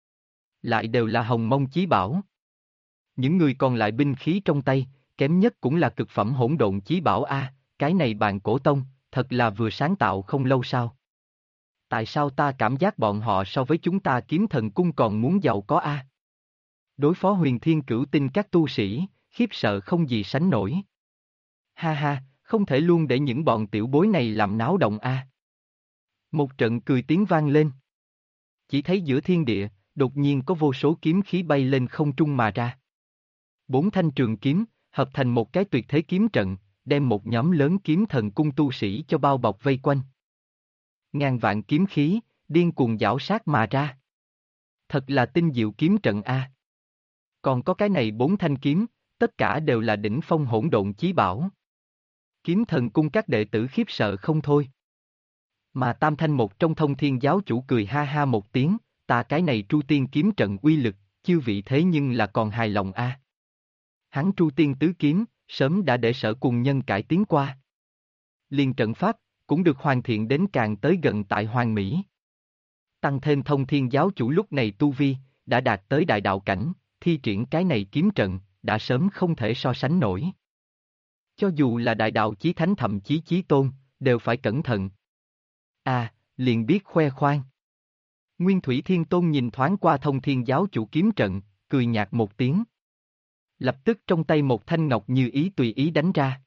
Speaker 1: Lại đều là hồng mông chí bảo. Những người còn lại binh khí trong tay, kém nhất cũng là cực phẩm hỗn độn chí bảo A, cái này Bàn Cổ Tông, thật là vừa sáng tạo không lâu sao. Tại sao ta cảm giác bọn họ so với chúng ta Kiếm Thần Cung còn muốn giàu có A? Đối phó Huyền Thiên Cửu Tinh các tu sĩ, khiếp sợ không gì sánh nổi. Ha ha, không thể luôn để những bọn tiểu bối này làm náo động A. Một trận cười tiếng vang lên. Chỉ thấy giữa thiên địa, đột nhiên có vô số kiếm khí bay lên không trung mà ra. 4 thanh trường kiếm, hợp thành một cái tuyệt thế kiếm trận, đem một nhóm lớn Kiếm Thần Cung tu sĩ cho bao bọc vây quanh. Ngàn vạn kiếm khí, điên cuồng giảo sát mà ra. Thật là tinh diệu kiếm trận A. Còn có cái này 4 thanh kiếm, tất cả đều là đỉnh phong hỗn độn chí bảo. Kiếm Thần Cung các đệ tử khiếp sợ không thôi. Mà Tam Thanh một trong Thông Thiên giáo chủ cười ha ha một tiếng, ta cái này Tru Tiên kiếm trận uy lực, chư vị thế nhưng là còn hài lòng A. Hắn Tru Tiên tứ kiếm, sớm đã để Sở Cùng Nhân cải tiến qua. Liên trận pháp, cũng được hoàn thiện đến càng tới gần tại Hoàng Mỹ. Tăng thêm Thông Thiên giáo chủ lúc này tu vi, đã đạt tới đại đạo cảnh, thi triển cái này kiếm trận, đã sớm không thể so sánh nổi. Cho dù là đại đạo chí thánh thậm chí chí tôn, đều phải cẩn thận. Liền biết khoe khoang. Nguyên Thủy Thiên Tôn nhìn thoáng qua Thông Thiên giáo chủ kiếm trận, cười nhạt một tiếng. Lập tức trong tay một thanh ngọc như ý tùy ý đánh ra.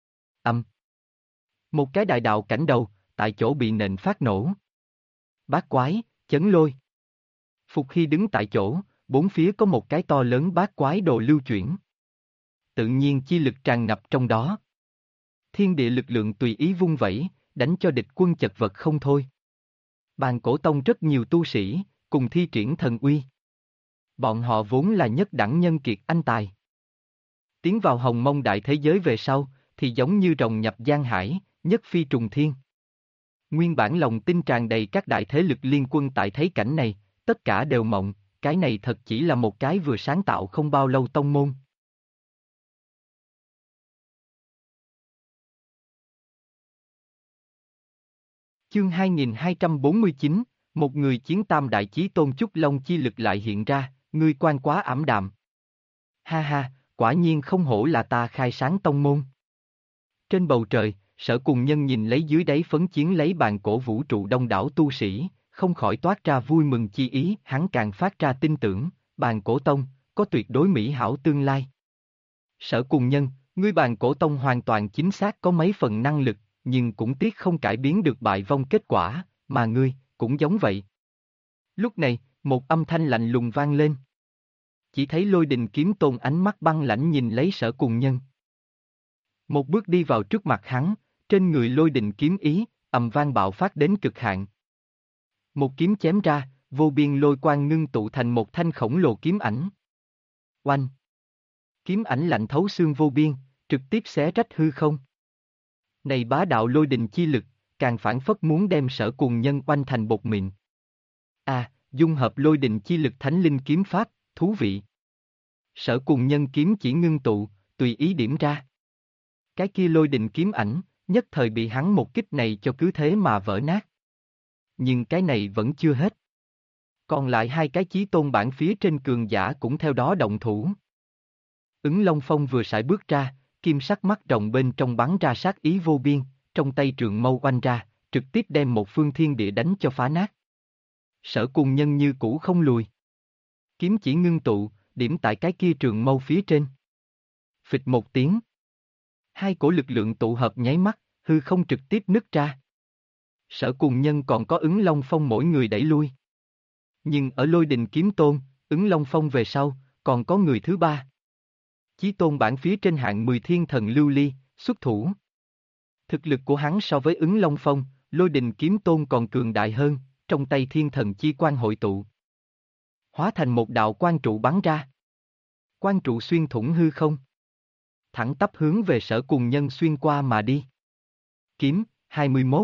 Speaker 1: Một cái đại đạo cảnh đầu, tại chỗ bị nện phát nổ. Bát quái, chấn lôi. Phục khi đứng tại chỗ, bốn phía có một cái to lớn bát quái đồ lưu chuyển. Tự nhiên chi lực tràn ngập trong đó. Thiên địa lực lượng tùy ý vung vẩy, đánh cho địch quân chật vật không thôi. Bàn Cổ Tông rất nhiều tu sĩ, cùng thi triển thần uy. Bọn họ vốn là nhất đẳng nhân kiệt anh tài. Tiến vào hồng mông đại thế giới về sau, thì giống như rồng nhập giang hải, nhất phi trùng thiên. Nguyên bản lòng tin tràn đầy các đại thế lực liên quân tại thấy cảnh này, tất cả đều mộng, cái này thật chỉ là một cái vừa sáng tạo không bao lâu tông môn. Chương 2249, một người chiến tam đại chí tôn Chúc Long chi lực lại hiện ra, ngươi quan quá ảm đạm. Ha ha, quả nhiên không hổ là ta khai sáng tông môn. Trên bầu trời, Sở Cùng Nhân nhìn lấy dưới đáy phấn chiến lấy bàn cổ vũ trụ đông đảo tu sĩ, không khỏi toát ra vui mừng chi ý, hắn càng phát ra tin tưởng, Bàn Cổ Tông, có tuyệt đối mỹ hảo tương lai. Sở Cùng Nhân, ngươi Bàn Cổ Tông hoàn toàn chính xác có mấy phần năng lực, nhưng cũng tiếc không cải biến được bại vong kết quả, mà ngươi, cũng giống vậy. Lúc này, một âm thanh lạnh lùng vang lên. Chỉ thấy Lôi Đình Kiếm Tôn ánh mắt băng lãnh nhìn lấy Sở Cùng Nhân. Một bước đi vào trước mặt hắn, trên người Lôi Đình kiếm ý, ầm vang bạo phát đến cực hạn. Một kiếm chém ra, vô biên lôi quang ngưng tụ thành một thanh khổng lồ kiếm ảnh. Oanh! Kiếm ảnh lạnh thấu xương vô biên, trực tiếp xé rách hư không. Này bá đạo lôi đình chi lực, càng phản phất muốn đem Sở Cùng Nhân oanh thành bột mịn. Dung hợp lôi đình chi lực thánh linh kiếm pháp, thú vị. Sở Cùng Nhân kiếm chỉ ngưng tụ, tùy ý điểm ra. Cái kia lôi đình kiếm ảnh, nhất thời bị hắn một kích này cho cứ thế mà vỡ nát. Nhưng cái này vẫn chưa hết. Còn lại hai cái chí tôn bản phía trên cường giả cũng theo đó động thủ. Ứng Long Phong vừa sải bước ra, kim sắc mắt rồng bên trong bắn ra sát ý vô biên, trong tay trường mâu oanh ra, trực tiếp đem một phương thiên địa đánh cho phá nát. Sở Cùng Nhân như cũ không lùi. Kiếm chỉ ngưng tụ, điểm tại cái kia trường mâu phía trên. Phịch một tiếng. Hai cổ lực lượng tụ hợp nháy mắt, hư không trực tiếp nứt ra. Sở Cùng Nhân còn có Ứng Long Phong mỗi người đẩy lui. Nhưng ở Lôi Đình Kiếm Tôn, Ứng Long Phong về sau, còn có người thứ ba. Chí Tôn bản phía trên hạng 10 thiên thần lưu ly, xuất thủ. Thực lực của hắn so với Ứng Long Phong, Lôi Đình Kiếm Tôn còn cường đại hơn, trong tay thiên thần chi quan hội tụ. Hóa thành một đạo quang trụ bắn ra. Quang trụ xuyên thủng hư không. Thẳng tắp hướng về Sở Cùng Nhân xuyên qua mà đi. Kiếm, 21.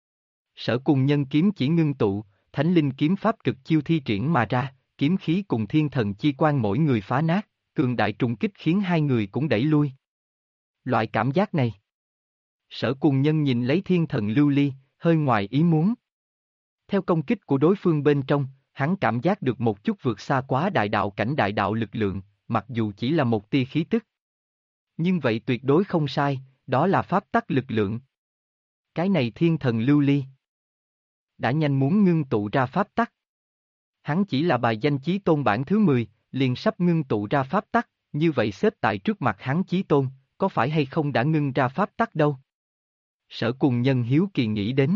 Speaker 1: Sở Cùng Nhân kiếm chỉ ngưng tụ, Thánh Linh kiếm pháp cực chiêu thi triển mà ra, kiếm khí cùng thiên thần chi quan mỗi người phá nát, cường đại trùng kích khiến hai người cũng đẩy lui. Loại cảm giác này. Sở Cùng Nhân nhìn lấy thiên thần lưu ly, hơi ngoài ý muốn. Theo công kích của đối phương bên trong, hắn cảm giác được một chút vượt xa quá đại đạo cảnh đại đạo lực lượng, mặc dù chỉ là một tia khí tức. Nhưng vậy tuyệt đối không sai, đó là pháp tắc lực lượng. Cái này thiên thần lưu ly đã nhanh muốn ngưng tụ ra pháp tắc. Hắn chỉ là bài danh Chí Tôn bản thứ 10, liền sắp ngưng tụ ra pháp tắc, như vậy xếp tại trước mặt hắn Chí Tôn, có phải hay không đã ngưng ra pháp tắc đâu? Sở Cùng Nhân hiếu kỳ nghĩ đến.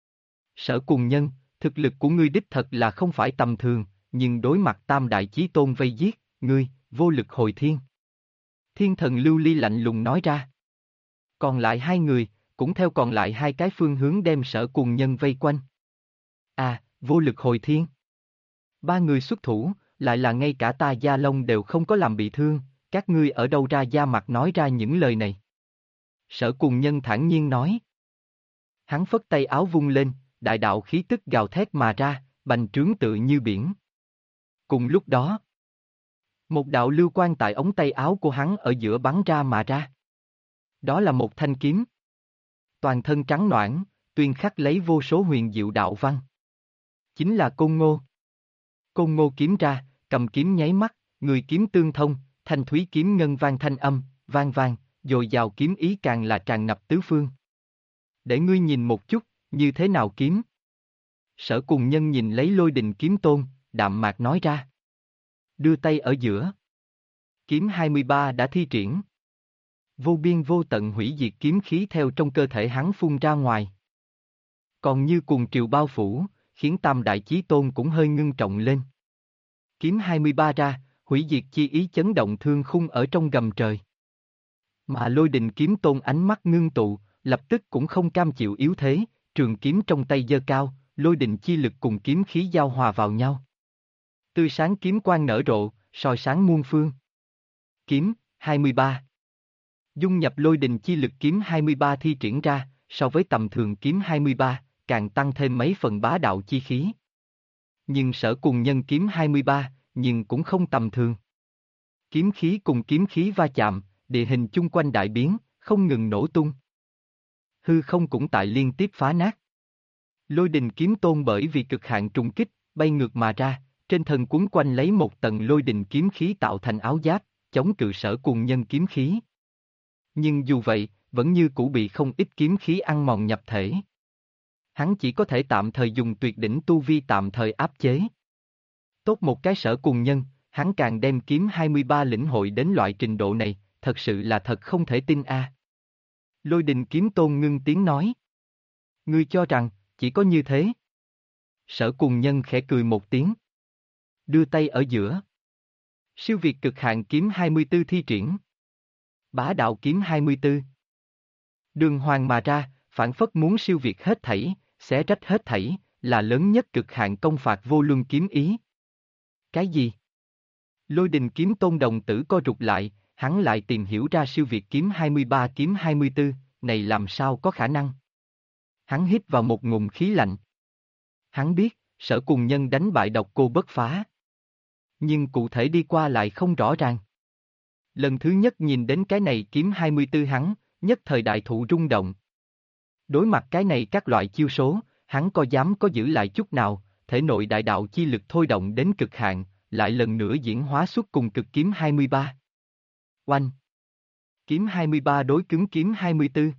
Speaker 1: Sở Cùng Nhân, thực lực của ngươi đích thật là không phải tầm thường, nhưng đối mặt tam đại Chí Tôn vây giết, ngươi, vô lực hồi thiên. Thiên thần lưu ly lạnh lùng nói ra. Còn lại hai người, cũng theo còn lại hai cái phương hướng đem Sở Cùng Nhân vây quanh. À, vô lực hồi thiên. Ba người xuất thủ, lại là ngay cả ta Gia Long đều không có làm bị thương, các ngươi ở đâu ra da mặt nói ra những lời này. Sở Cùng Nhân thản nhiên nói. Hắn phất tay áo vung lên, đại đạo khí tức gào thét mà ra, bành trướng tự như biển. Cùng lúc đó, một đạo lưu quang tại ống tay áo của hắn ở giữa bắn ra mà ra. Đó là một thanh kiếm. Toàn thân trắng noãn, tuyên khắc lấy vô số huyền diệu đạo văn. Chính là Côn Ngô. Côn Ngô kiếm ra, cầm kiếm nháy mắt, người kiếm tương thông, thanh thúy kiếm ngân vang thanh âm, vang vang, dồi dào kiếm ý càng là tràn ngập tứ phương. Để ngươi nhìn một chút, như thế nào kiếm? Sở Cùng Nhân nhìn lấy Lôi Đình Kiếm Tôn, đạm mạc nói ra. Đưa tay ở giữa. Kiếm 23 đã thi triển. Vô biên vô tận hủy diệt kiếm khí theo trong cơ thể hắn phun ra ngoài. Còn như cuồng triều bao phủ, khiến tam đại chí tôn cũng hơi ngưng trọng lên. Kiếm 23 ra, hủy diệt chi ý chấn động thương khung ở trong gầm trời. Mà Lôi Đình Kiếm Tôn ánh mắt ngưng tụ, lập tức cũng không cam chịu yếu thế, trường kiếm trong tay giơ cao, lôi đình chi lực cùng kiếm khí giao hòa vào nhau. Tươi sáng kiếm quang nở rộ, soi sáng muôn phương. Kiếm, 23. Dung nhập lôi đình chi lực kiếm 23 thi triển ra, so với tầm thường kiếm 23, càng tăng thêm mấy phần bá đạo chi khí. Nhưng Sở Cùng Nhân kiếm 23, nhưng cũng không tầm thường. Kiếm khí cùng kiếm khí va chạm, địa hình chung quanh đại biến, không ngừng nổ tung. Hư không cũng tại liên tiếp phá nát. Lôi Đình Kiếm Tôn bởi vì cực hạn trùng kích, bay ngược mà ra, trên thân quấn quanh lấy một tầng lôi đình kiếm khí tạo thành áo giáp, chống cự Sở Cùng Nhân kiếm khí. Nhưng dù vậy, vẫn như cũ bị không ít kiếm khí ăn mòn nhập thể. Hắn chỉ có thể tạm thời dùng tuyệt đỉnh tu vi tạm thời áp chế. Tốt một cái Sở Cùng Nhân, hắn càng đem kiếm 23 lĩnh hội đến loại trình độ này, thật sự là thật không thể tin a. Lôi Đình Kiếm Tôn ngưng tiếng nói. Ngươi cho rằng, chỉ có như thế. Sở Cùng Nhân khẽ cười một tiếng. Đưa tay ở giữa. Siêu việt cực hạn kiếm 24 thi triển. Bá đạo kiếm 24. Đường hoàng mà ra, phản phất muốn siêu việt hết thảy, xé rách hết thảy, là lớn nhất cực hạn công phạt vô luân kiếm ý. Cái gì? Lôi Đình Kiếm Tôn đồng tử co rụt lại, hắn lại tìm hiểu ra siêu việt kiếm 23 kiếm 24, này làm sao có khả năng? Hắn hít vào một ngụm khí lạnh. Hắn biết, Sở Cùng Nhân đánh bại Độc Cô Bất Phá. Nhưng cụ thể đi qua lại không rõ ràng. Lần thứ nhất nhìn đến cái này kiếm 24 hắn, nhất thời đại thụ rung động. Đối mặt cái này các loại chiêu số, hắn có dám có giữ lại chút nào, thể nội đại đạo chi lực thôi động đến cực hạn, lại lần nữa diễn hóa xuất cùng cực kiếm 23. Oanh! Kiếm 23 đối cứng kiếm 24.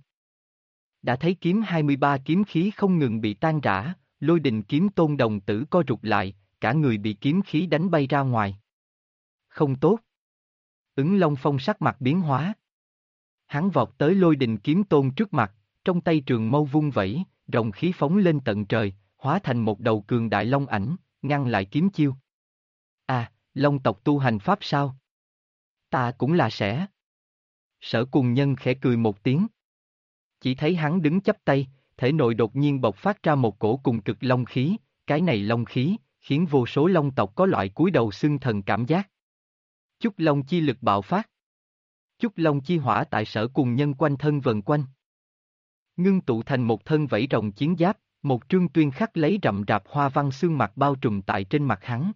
Speaker 1: Đã thấy kiếm 23 kiếm khí không ngừng bị tan rã, Lôi Đình Kiếm Tôn đồng tử co rụt lại, cả người bị kiếm khí đánh bay ra ngoài. Không tốt. Ứng Long Phong sắc mặt biến hóa. Hắn vọt tới Lôi Đình Kiếm Tôn trước mặt, trong tay trường mâu vung vẩy, rồng khí phóng lên tận trời, hóa thành một đầu cường đại long ảnh, ngăn lại kiếm chiêu. À, Long tộc tu hành pháp sao? Ta cũng là sẽ. Sở Cùng Nhân khẽ cười một tiếng. Chỉ thấy hắn đứng chắp tay, thể nội đột nhiên bộc phát ra một cổ cùng cực long khí, cái này long khí, khiến vô số long tộc có loại cúi đầu xưng thần cảm giác. Chúc long chi lực bạo phát. Chúc long chi hỏa tại Sở Cùng Nhân quanh thân vần quanh. Ngưng tụ thành một thân vảy rồng chiến giáp, một trương tuyên khắc lấy rậm rạp hoa văn xương mặt bao trùm tại trên mặt hắn.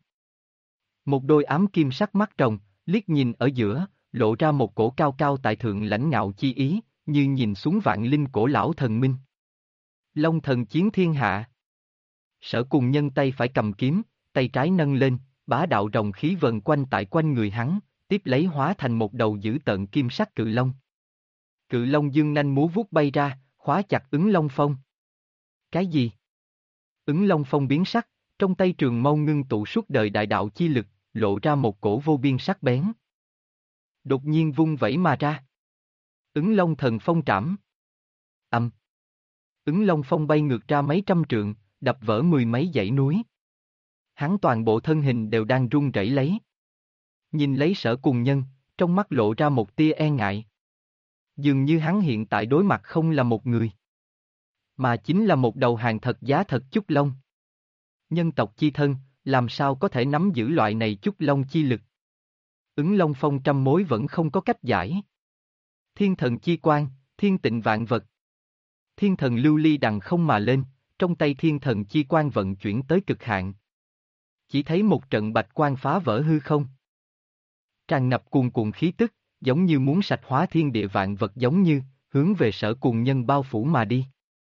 Speaker 1: Một đôi ám kim sắc mắt rồng, liếc nhìn ở giữa, lộ ra một cổ cao cao tại thượng lãnh ngạo chi ý, như nhìn xuống vạn linh cổ lão thần minh. Long thần chiến thiên hạ. Sở Cùng Nhân tay phải cầm kiếm, tay trái nâng lên, bá đạo rồng khí vần quanh tại quanh người hắn, tiếp lấy hóa thành một đầu dữ tợn kim sắc cự long. Cự long dương nanh múa vuốt bay ra, khóa chặt Ứng Long Phong. Cái gì? Ứng Long Phong biến sắc, trong tay trường mâu ngưng tụ suốt đời đại đạo chi lực, lộ ra một cổ vô biên sắc bén. Đột nhiên vung vẩy mà ra. Ứng Long Thần Phong trảm. Âm. Ứng Long Phong bay ngược ra mấy trăm trượng, đập vỡ mười mấy dãy núi. Hắn toàn bộ thân hình đều đang run rẩy lấy. Nhìn lấy Sở Cùng Nhân, trong mắt lộ ra một tia e ngại. Dường như hắn hiện tại đối mặt không là một người, mà chính là một đầu hàng thật giá thật Chúc Long. Nhân tộc chi thân, làm sao có thể nắm giữ loại này Chúc Long chi lực? Ứng Long Phong trăm mối vẫn không có cách giải. Thiên thần chi quan, thiên tịnh vạn vật. Thiên thần lưu ly đằng không mà lên, trong tay thiên thần chi quan vận chuyển tới cực hạn. Chỉ thấy một trận bạch quang phá vỡ hư không. Tràn ngập cuồn cuộn khí tức, giống như muốn sạch hóa thiên địa vạn vật giống như, hướng về Sở Cùng Nhân bao phủ mà đi.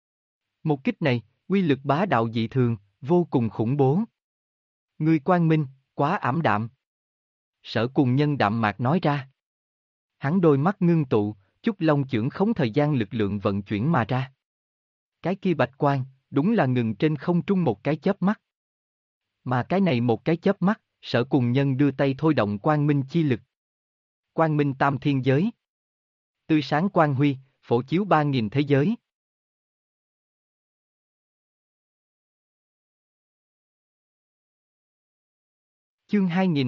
Speaker 1: Một kích này, uy lực bá đạo dị thường, vô cùng khủng bố. Ngươi quang minh, quá ảm đạm. Sở Cùng Nhân đạm mạc nói ra. Hắn đôi mắt ngưng tụ, Chúc Long chưởng khống thời gian lực lượng vận chuyển mà ra. Cái kia bạch quang, đúng là ngừng trên không trung một cái chớp mắt. Mà cái này một cái chớp mắt, Sở Cùng Nhân đưa tay thôi động quang minh chi lực. Quang minh tam thiên giới. Tươi sáng quang huy, phổ chiếu 3000 thế giới. Chương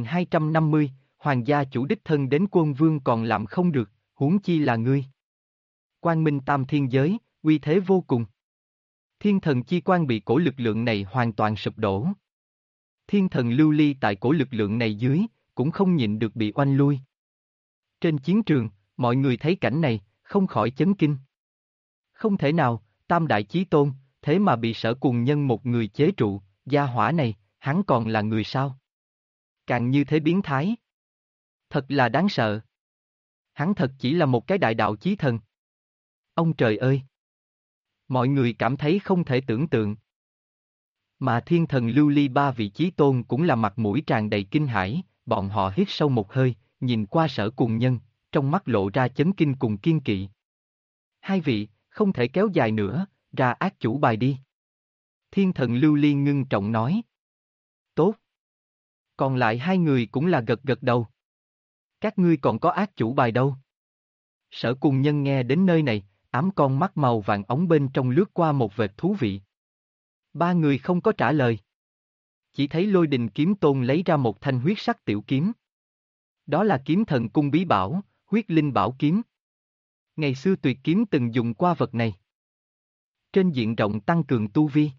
Speaker 1: 2250, Hoàng gia chủ đích thân đến Quân Vương còn làm không được, huống chi là ngươi. Quang minh tam thiên giới, uy thế vô cùng. Thiên thần chi quan bị cổ lực lượng này hoàn toàn sụp đổ. Thiên thần lưu ly tại cổ lực lượng này dưới, cũng không nhịn được bị oanh lui. Trên chiến trường, mọi người thấy cảnh này, không khỏi chấn kinh. Không thể nào, Tam Đại Chí Tôn, thế mà bị Sở Cùng Nhân một người chế trụ, gia hỏa này, hắn còn là người sao? Càng như thế biến thái. Thật là đáng sợ. Hắn thật chỉ là một cái đại đạo chí thần. Ông trời ơi! Mọi người cảm thấy không thể tưởng tượng. Mà thiên thần lưu ly ba vị chí tôn cũng là mặt mũi tràn đầy kinh hãi, bọn họ hít sâu một hơi, nhìn qua Sở Cùng Nhân, trong mắt lộ ra chấn kinh cùng kiên kỵ. Hai vị, không thể kéo dài nữa, ra ác chủ bài đi. Thiên thần lưu ly ngưng trọng nói. Tốt. Còn lại hai người cũng là gật gật đầu. Các ngươi còn có ác chủ bài đâu? Sở Cùng Nhân nghe đến nơi này, ám con mắt màu vàng ống bên trong lướt qua một vệt thú vị. Ba người không có trả lời. Chỉ thấy Lôi Đình Kiếm Tôn lấy ra một thanh huyết sắc tiểu kiếm. Đó là kiếm thần cung bí bảo, huyết linh bảo kiếm. Ngày xưa Tuyệt Kiếm từng dùng qua vật này. Trên diện rộng tăng cường tu vi.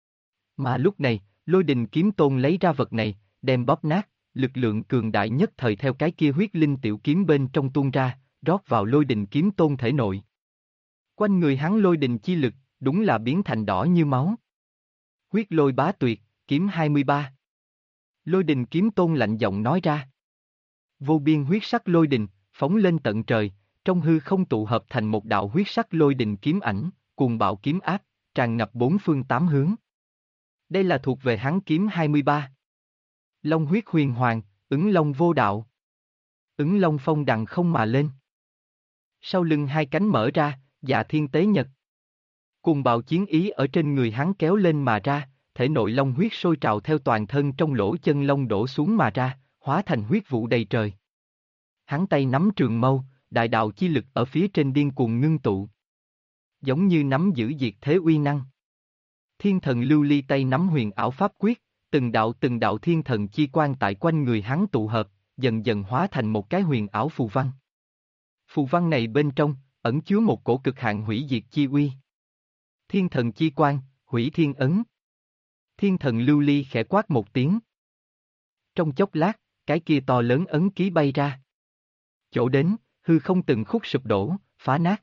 Speaker 1: Mà lúc này, Lôi Đình Kiếm Tôn lấy ra vật này, đem bóp nát, lực lượng cường đại nhất thời theo cái kia huyết linh tiểu kiếm bên trong tuôn ra, rót vào Lôi Đình Kiếm Tôn thể nội. Quanh người hắn lôi đình chi lực, đúng là biến thành đỏ như máu. Huyết lôi bá tuyệt, kiếm 23. Lôi đình kiếm tôn lạnh giọng nói ra. Vô biên huyết sắc lôi đình, phóng lên tận trời, trong hư không tụ hợp thành một đạo huyết sắc lôi đình kiếm ảnh, cuồng bạo kiếm áp, tràn ngập bốn phương tám hướng. Đây là thuộc về hắn kiếm 23. Long huyết huyền hoàng, ứng long vô đạo. Ứng long phong đằng không mà lên. Sau lưng hai cánh mở ra, Dạ Thiên Tế Nhật. Cùng bạo chiến ý ở trên người hắn kéo lên mà ra, thể nội long huyết sôi trào theo toàn thân trong lỗ chân lông đổ xuống mà ra, hóa thành huyết vụ đầy trời. Hắn tay nắm trường mâu, đại đạo chi lực ở phía trên điên cuồng ngưng tụ. Giống như nắm giữ diệt thế uy năng. Thiên thần lưu ly tay nắm huyền ảo pháp quyết, từng đạo thiên thần chi quan tại quanh người hắn tụ hợp, dần dần hóa thành một cái huyền ảo phù văn. Phù văn này bên trong, ẩn chứa một cổ cực hạn hủy diệt chi uy. Thiên thần chi quan, hủy thiên ấn. Thiên thần lưu ly khẽ quát một tiếng. Trong chốc lát, cái kia to lớn ấn ký bay ra. Chỗ đến, hư không từng khúc sụp đổ, phá nát.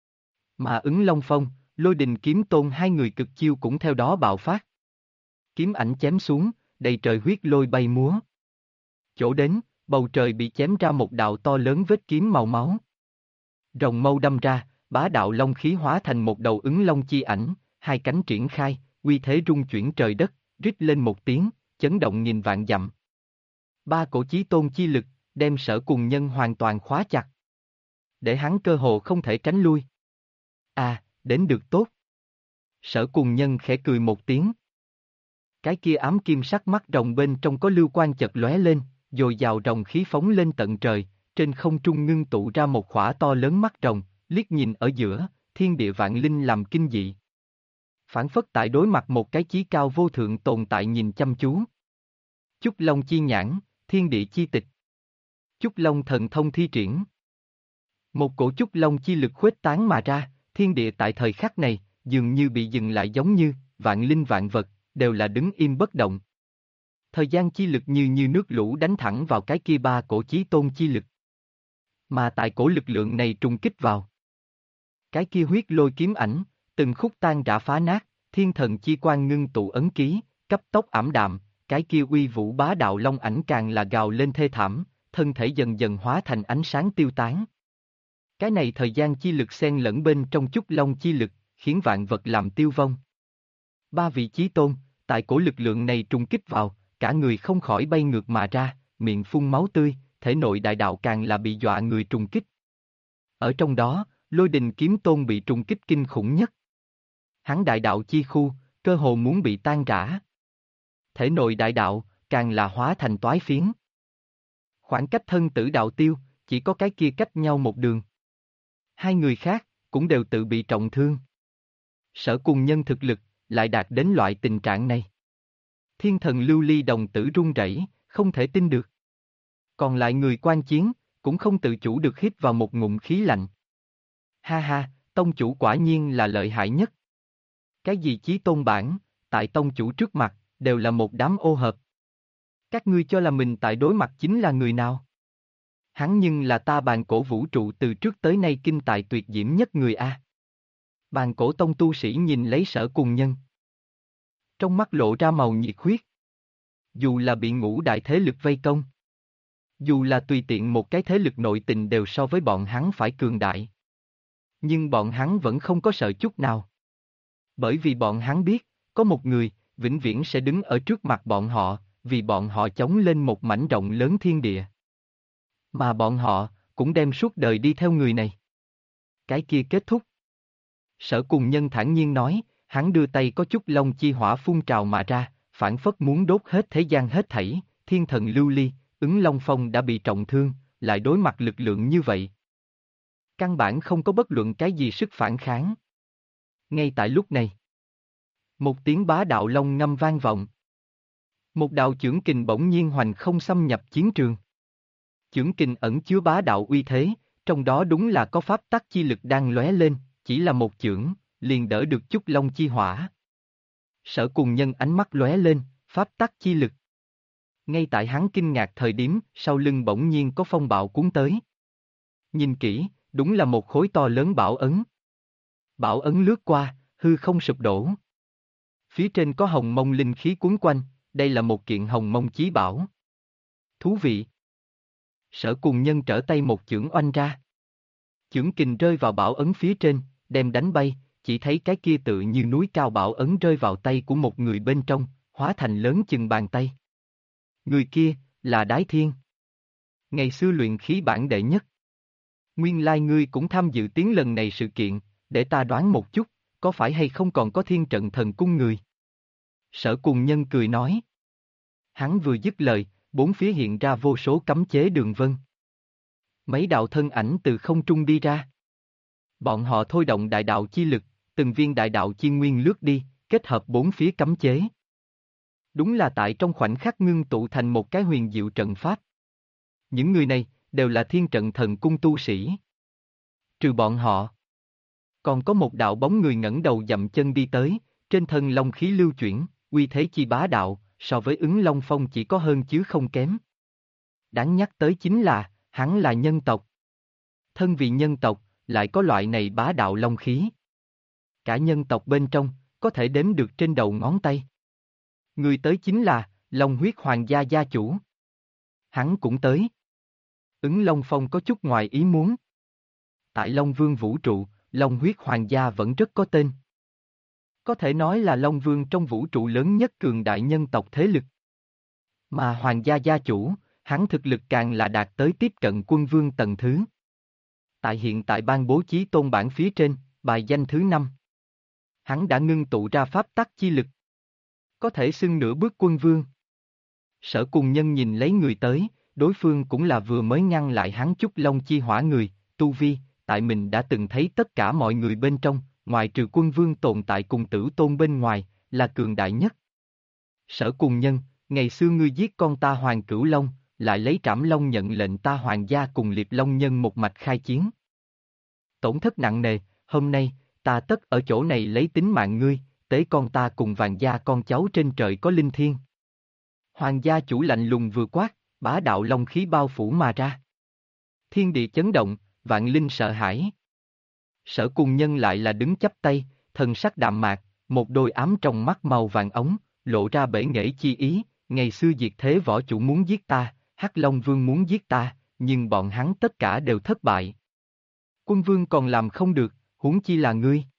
Speaker 1: Mà ứng Long Phong, Lôi Đình Kiếm Tôn hai người cực chiêu cũng theo đó bạo phát. Kiếm ảnh chém xuống, đầy trời huyết lôi bay múa. Chỗ đến, bầu trời bị chém ra một đạo to lớn vết kiếm màu máu. Rồng mâu đâm ra, bá đạo long khí hóa thành một đầu ứng long chi ảnh, hai cánh triển khai, uy thế rung chuyển trời đất, rít lên một tiếng, chấn động nghìn vạn dặm. Ba cổ chí tôn chi lực, đem Sở Cùng Nhân hoàn toàn khóa chặt. Để hắn cơ hồ không thể tránh lui. À, đến được tốt. Sở Cùng Nhân khẽ cười một tiếng. Cái kia ám kim sắc mắt rồng bên trong có lưu quang chật lóe lên, dồi dào rồng khí phóng lên tận trời, trên không trung ngưng tụ ra một khỏa to lớn mắt rồng, liếc nhìn ở giữa, thiên địa vạn linh làm kinh dị. Phản phất tại đối mặt một cái chí cao vô thượng tồn tại nhìn chăm chú. Chúc Long chi nhãn, thiên địa chi tịch. Chúc Long thần thông thi triển. Một cổ Chúc Long chi lực khuếch tán mà ra, thiên địa tại thời khắc này, dường như bị dừng lại giống như, vạn linh vạn vật, đều là đứng im bất động. Thời gian chi lực như nước lũ đánh thẳng vào cái kia ba cổ chí tôn chi lực. Mà tại cổ lực lượng này trùng kích vào. Cái kia huyết lôi kiếm ảnh, từng khúc tan rã phá nát, thiên thần chi quan ngưng tụ ấn ký, cấp tốc ảm đạm, cái kia uy vũ bá đạo long ảnh càng là gào lên thê thảm, thân thể dần dần hóa thành ánh sáng tiêu tán. Cái này thời gian chi lực xen lẫn bên trong Chúc Long chi lực, khiến vạn vật làm tiêu vong. Ba vị chí tôn, tại cổ lực lượng này trùng kích vào, cả người không khỏi bay ngược mà ra, miệng phun máu tươi, thể nội đại đạo càng là bị dọa người trùng kích. Ở trong đó, Lôi Đình Kiếm Tôn bị trùng kích kinh khủng nhất. Hắn đại đạo chi khu, cơ hồ muốn bị tan rã. Thể nội đại đạo, càng là hóa thành toái phiến. Khoảng cách thân tử đạo tiêu, chỉ có cái kia cách nhau một đường. Hai người khác, cũng đều tự bị trọng thương. Sở Cùng Nhân thực lực, lại đạt đến loại tình trạng này. Thiên thần lưu ly đồng tử run rẩy, không thể tin được. Còn lại người quan chiến, cũng không tự chủ được hít vào một ngụm khí lạnh. Ha ha, tông chủ quả nhiên là lợi hại nhất. Cái gì chí tôn bản, tại tông chủ trước mặt, đều là một đám ô hợp. Các ngươi cho là mình tại đối mặt chính là người nào? Hắn nhưng là ta bàn cổ vũ trụ từ trước tới nay kinh tài tuyệt diễm nhất người A. Bàn cổ tông tu sĩ nhìn lấy Sở Cùng Nhân. Trong mắt lộ ra màu nhiệt huyết. Dù là bị ngũ đại thế lực vây công. Dù là tùy tiện một cái thế lực nội tình đều so với bọn hắn phải cường đại. Nhưng bọn hắn vẫn không có sợ chút nào. Bởi vì bọn hắn biết, có một người, vĩnh viễn sẽ đứng ở trước mặt bọn họ, vì bọn họ chống lên một mảnh rộng lớn thiên địa. Mà bọn họ, cũng đem suốt đời đi theo người này. Cái kia kết thúc. Sở Cùng Nhân thản nhiên nói, hắn đưa tay có chút long chi hỏa phun trào mà ra, phản phất muốn đốt hết thế gian hết thảy, thiên thần lưu ly, ứng Long Phong đã bị trọng thương, lại đối mặt lực lượng như vậy. Căn bản không có bất luận cái gì sức phản kháng. Ngay tại lúc này, một tiếng bá đạo long ngâm vang vọng. Một đạo chưởng kình bỗng nhiên hoành không xâm nhập chiến trường. Chưởng kình ẩn chứa bá đạo uy thế, trong đó đúng là có pháp tắc chi lực đang lóe lên, chỉ là một chưởng, liền đỡ được chút long chi hỏa. Sở Cùng Nhân ánh mắt lóe lên, pháp tắc chi lực. Ngay tại hắn kinh ngạc thời điểm, sau lưng bỗng nhiên có phong bạo cuốn tới. Nhìn kỹ, đúng là một khối to lớn bảo ấn. Bảo ấn lướt qua, hư không sụp đổ. Phía trên có hồng mông linh khí cuốn quanh, đây là một kiện hồng mông chí bảo. Thú vị. Sở Cùng Nhân trở tay một chưởng oanh ra. Chưởng kình rơi vào bảo ấn phía trên, đem đánh bay, chỉ thấy cái kia tự như núi cao bảo ấn rơi vào tay của một người bên trong, hóa thành lớn chừng bàn tay. Người kia, là Đái Thiên. Ngày xưa luyện khí bản đệ nhất. Nguyên lai ngươi cũng tham dự tiến lần này sự kiện, để ta đoán một chút, có phải hay không còn có thiên trận thần cung người? Sở Cùng Nhân cười nói. Hắn vừa dứt lời, bốn phía hiện ra vô số cấm chế đường vân. Mấy đạo thân ảnh từ không trung đi ra. Bọn họ thôi động đại đạo chi lực, từng viên đại đạo chi nguyên lướt đi, kết hợp bốn phía cấm chế. Đúng là tại trong khoảnh khắc ngưng tụ thành một cái huyền diệu trận pháp. Những người này, đều là thiên trận thần cung tu sĩ. Trừ bọn họ, còn có một đạo bóng người ngẩng đầu dậm chân đi tới, trên thân long khí lưu chuyển, uy thế chi bá đạo, so với ứng long phong chỉ có hơn chứ không kém. Đáng nhắc tới chính là, hắn là nhân tộc. Thân vì nhân tộc, lại có loại này bá đạo long khí. Cả nhân tộc bên trong, có thể đếm được trên đầu ngón tay. Người tới chính là, Long huyết hoàng gia gia chủ. Hắn cũng tới. Ứng Long Phong có chút ngoài ý muốn. Tại Long Vương vũ trụ, Long huyết hoàng gia vẫn rất có tên. Có thể nói là Long Vương trong vũ trụ lớn nhất cường đại nhân tộc thế lực. Mà hoàng gia gia chủ, hắn thực lực càng là đạt tới tiếp cận quân vương tầng thứ. Tại hiện tại ban bố chí tôn bản phía trên, bài danh thứ 5. Hắn đã ngưng tụ ra pháp tắc chi lực. Có thể xưng nửa bước quân vương. Sở Cùng Nhân nhìn lấy người tới, đối phương cũng là vừa mới ngăn lại hắn chút long chi hỏa người, tu vi, tại mình đã từng thấy tất cả mọi người bên trong, ngoài trừ quân vương tồn tại cùng tử tôn bên ngoài, là cường đại nhất. Sở Cùng Nhân, ngày xưa ngươi giết con ta Hoàng Cửu Long, lại lấy Trảm Long nhận lệnh ta Hoàng gia cùng Liệp Long nhân một mạch khai chiến. Tổn thất nặng nề, hôm nay, ta tất ở chỗ này lấy tính mạng ngươi, tế con ta cùng Vàng gia con cháu trên trời có linh thiêng. Hoàng gia chủ lạnh lùng vừa quát, bá đạo long khí bao phủ mà ra. Thiên địa chấn động, vạn linh sợ hãi. Sở Cùng Nhân lại là đứng chắp tay, thần sắc đạm mạc, một đôi ám trong mắt màu vàng ống, lộ ra bể nghễ chi ý, ngày xưa diệt thế võ chủ muốn giết ta, Hắc Long Vương muốn giết ta, nhưng bọn hắn tất cả đều thất bại. Quân vương còn làm không được, huống chi là ngươi.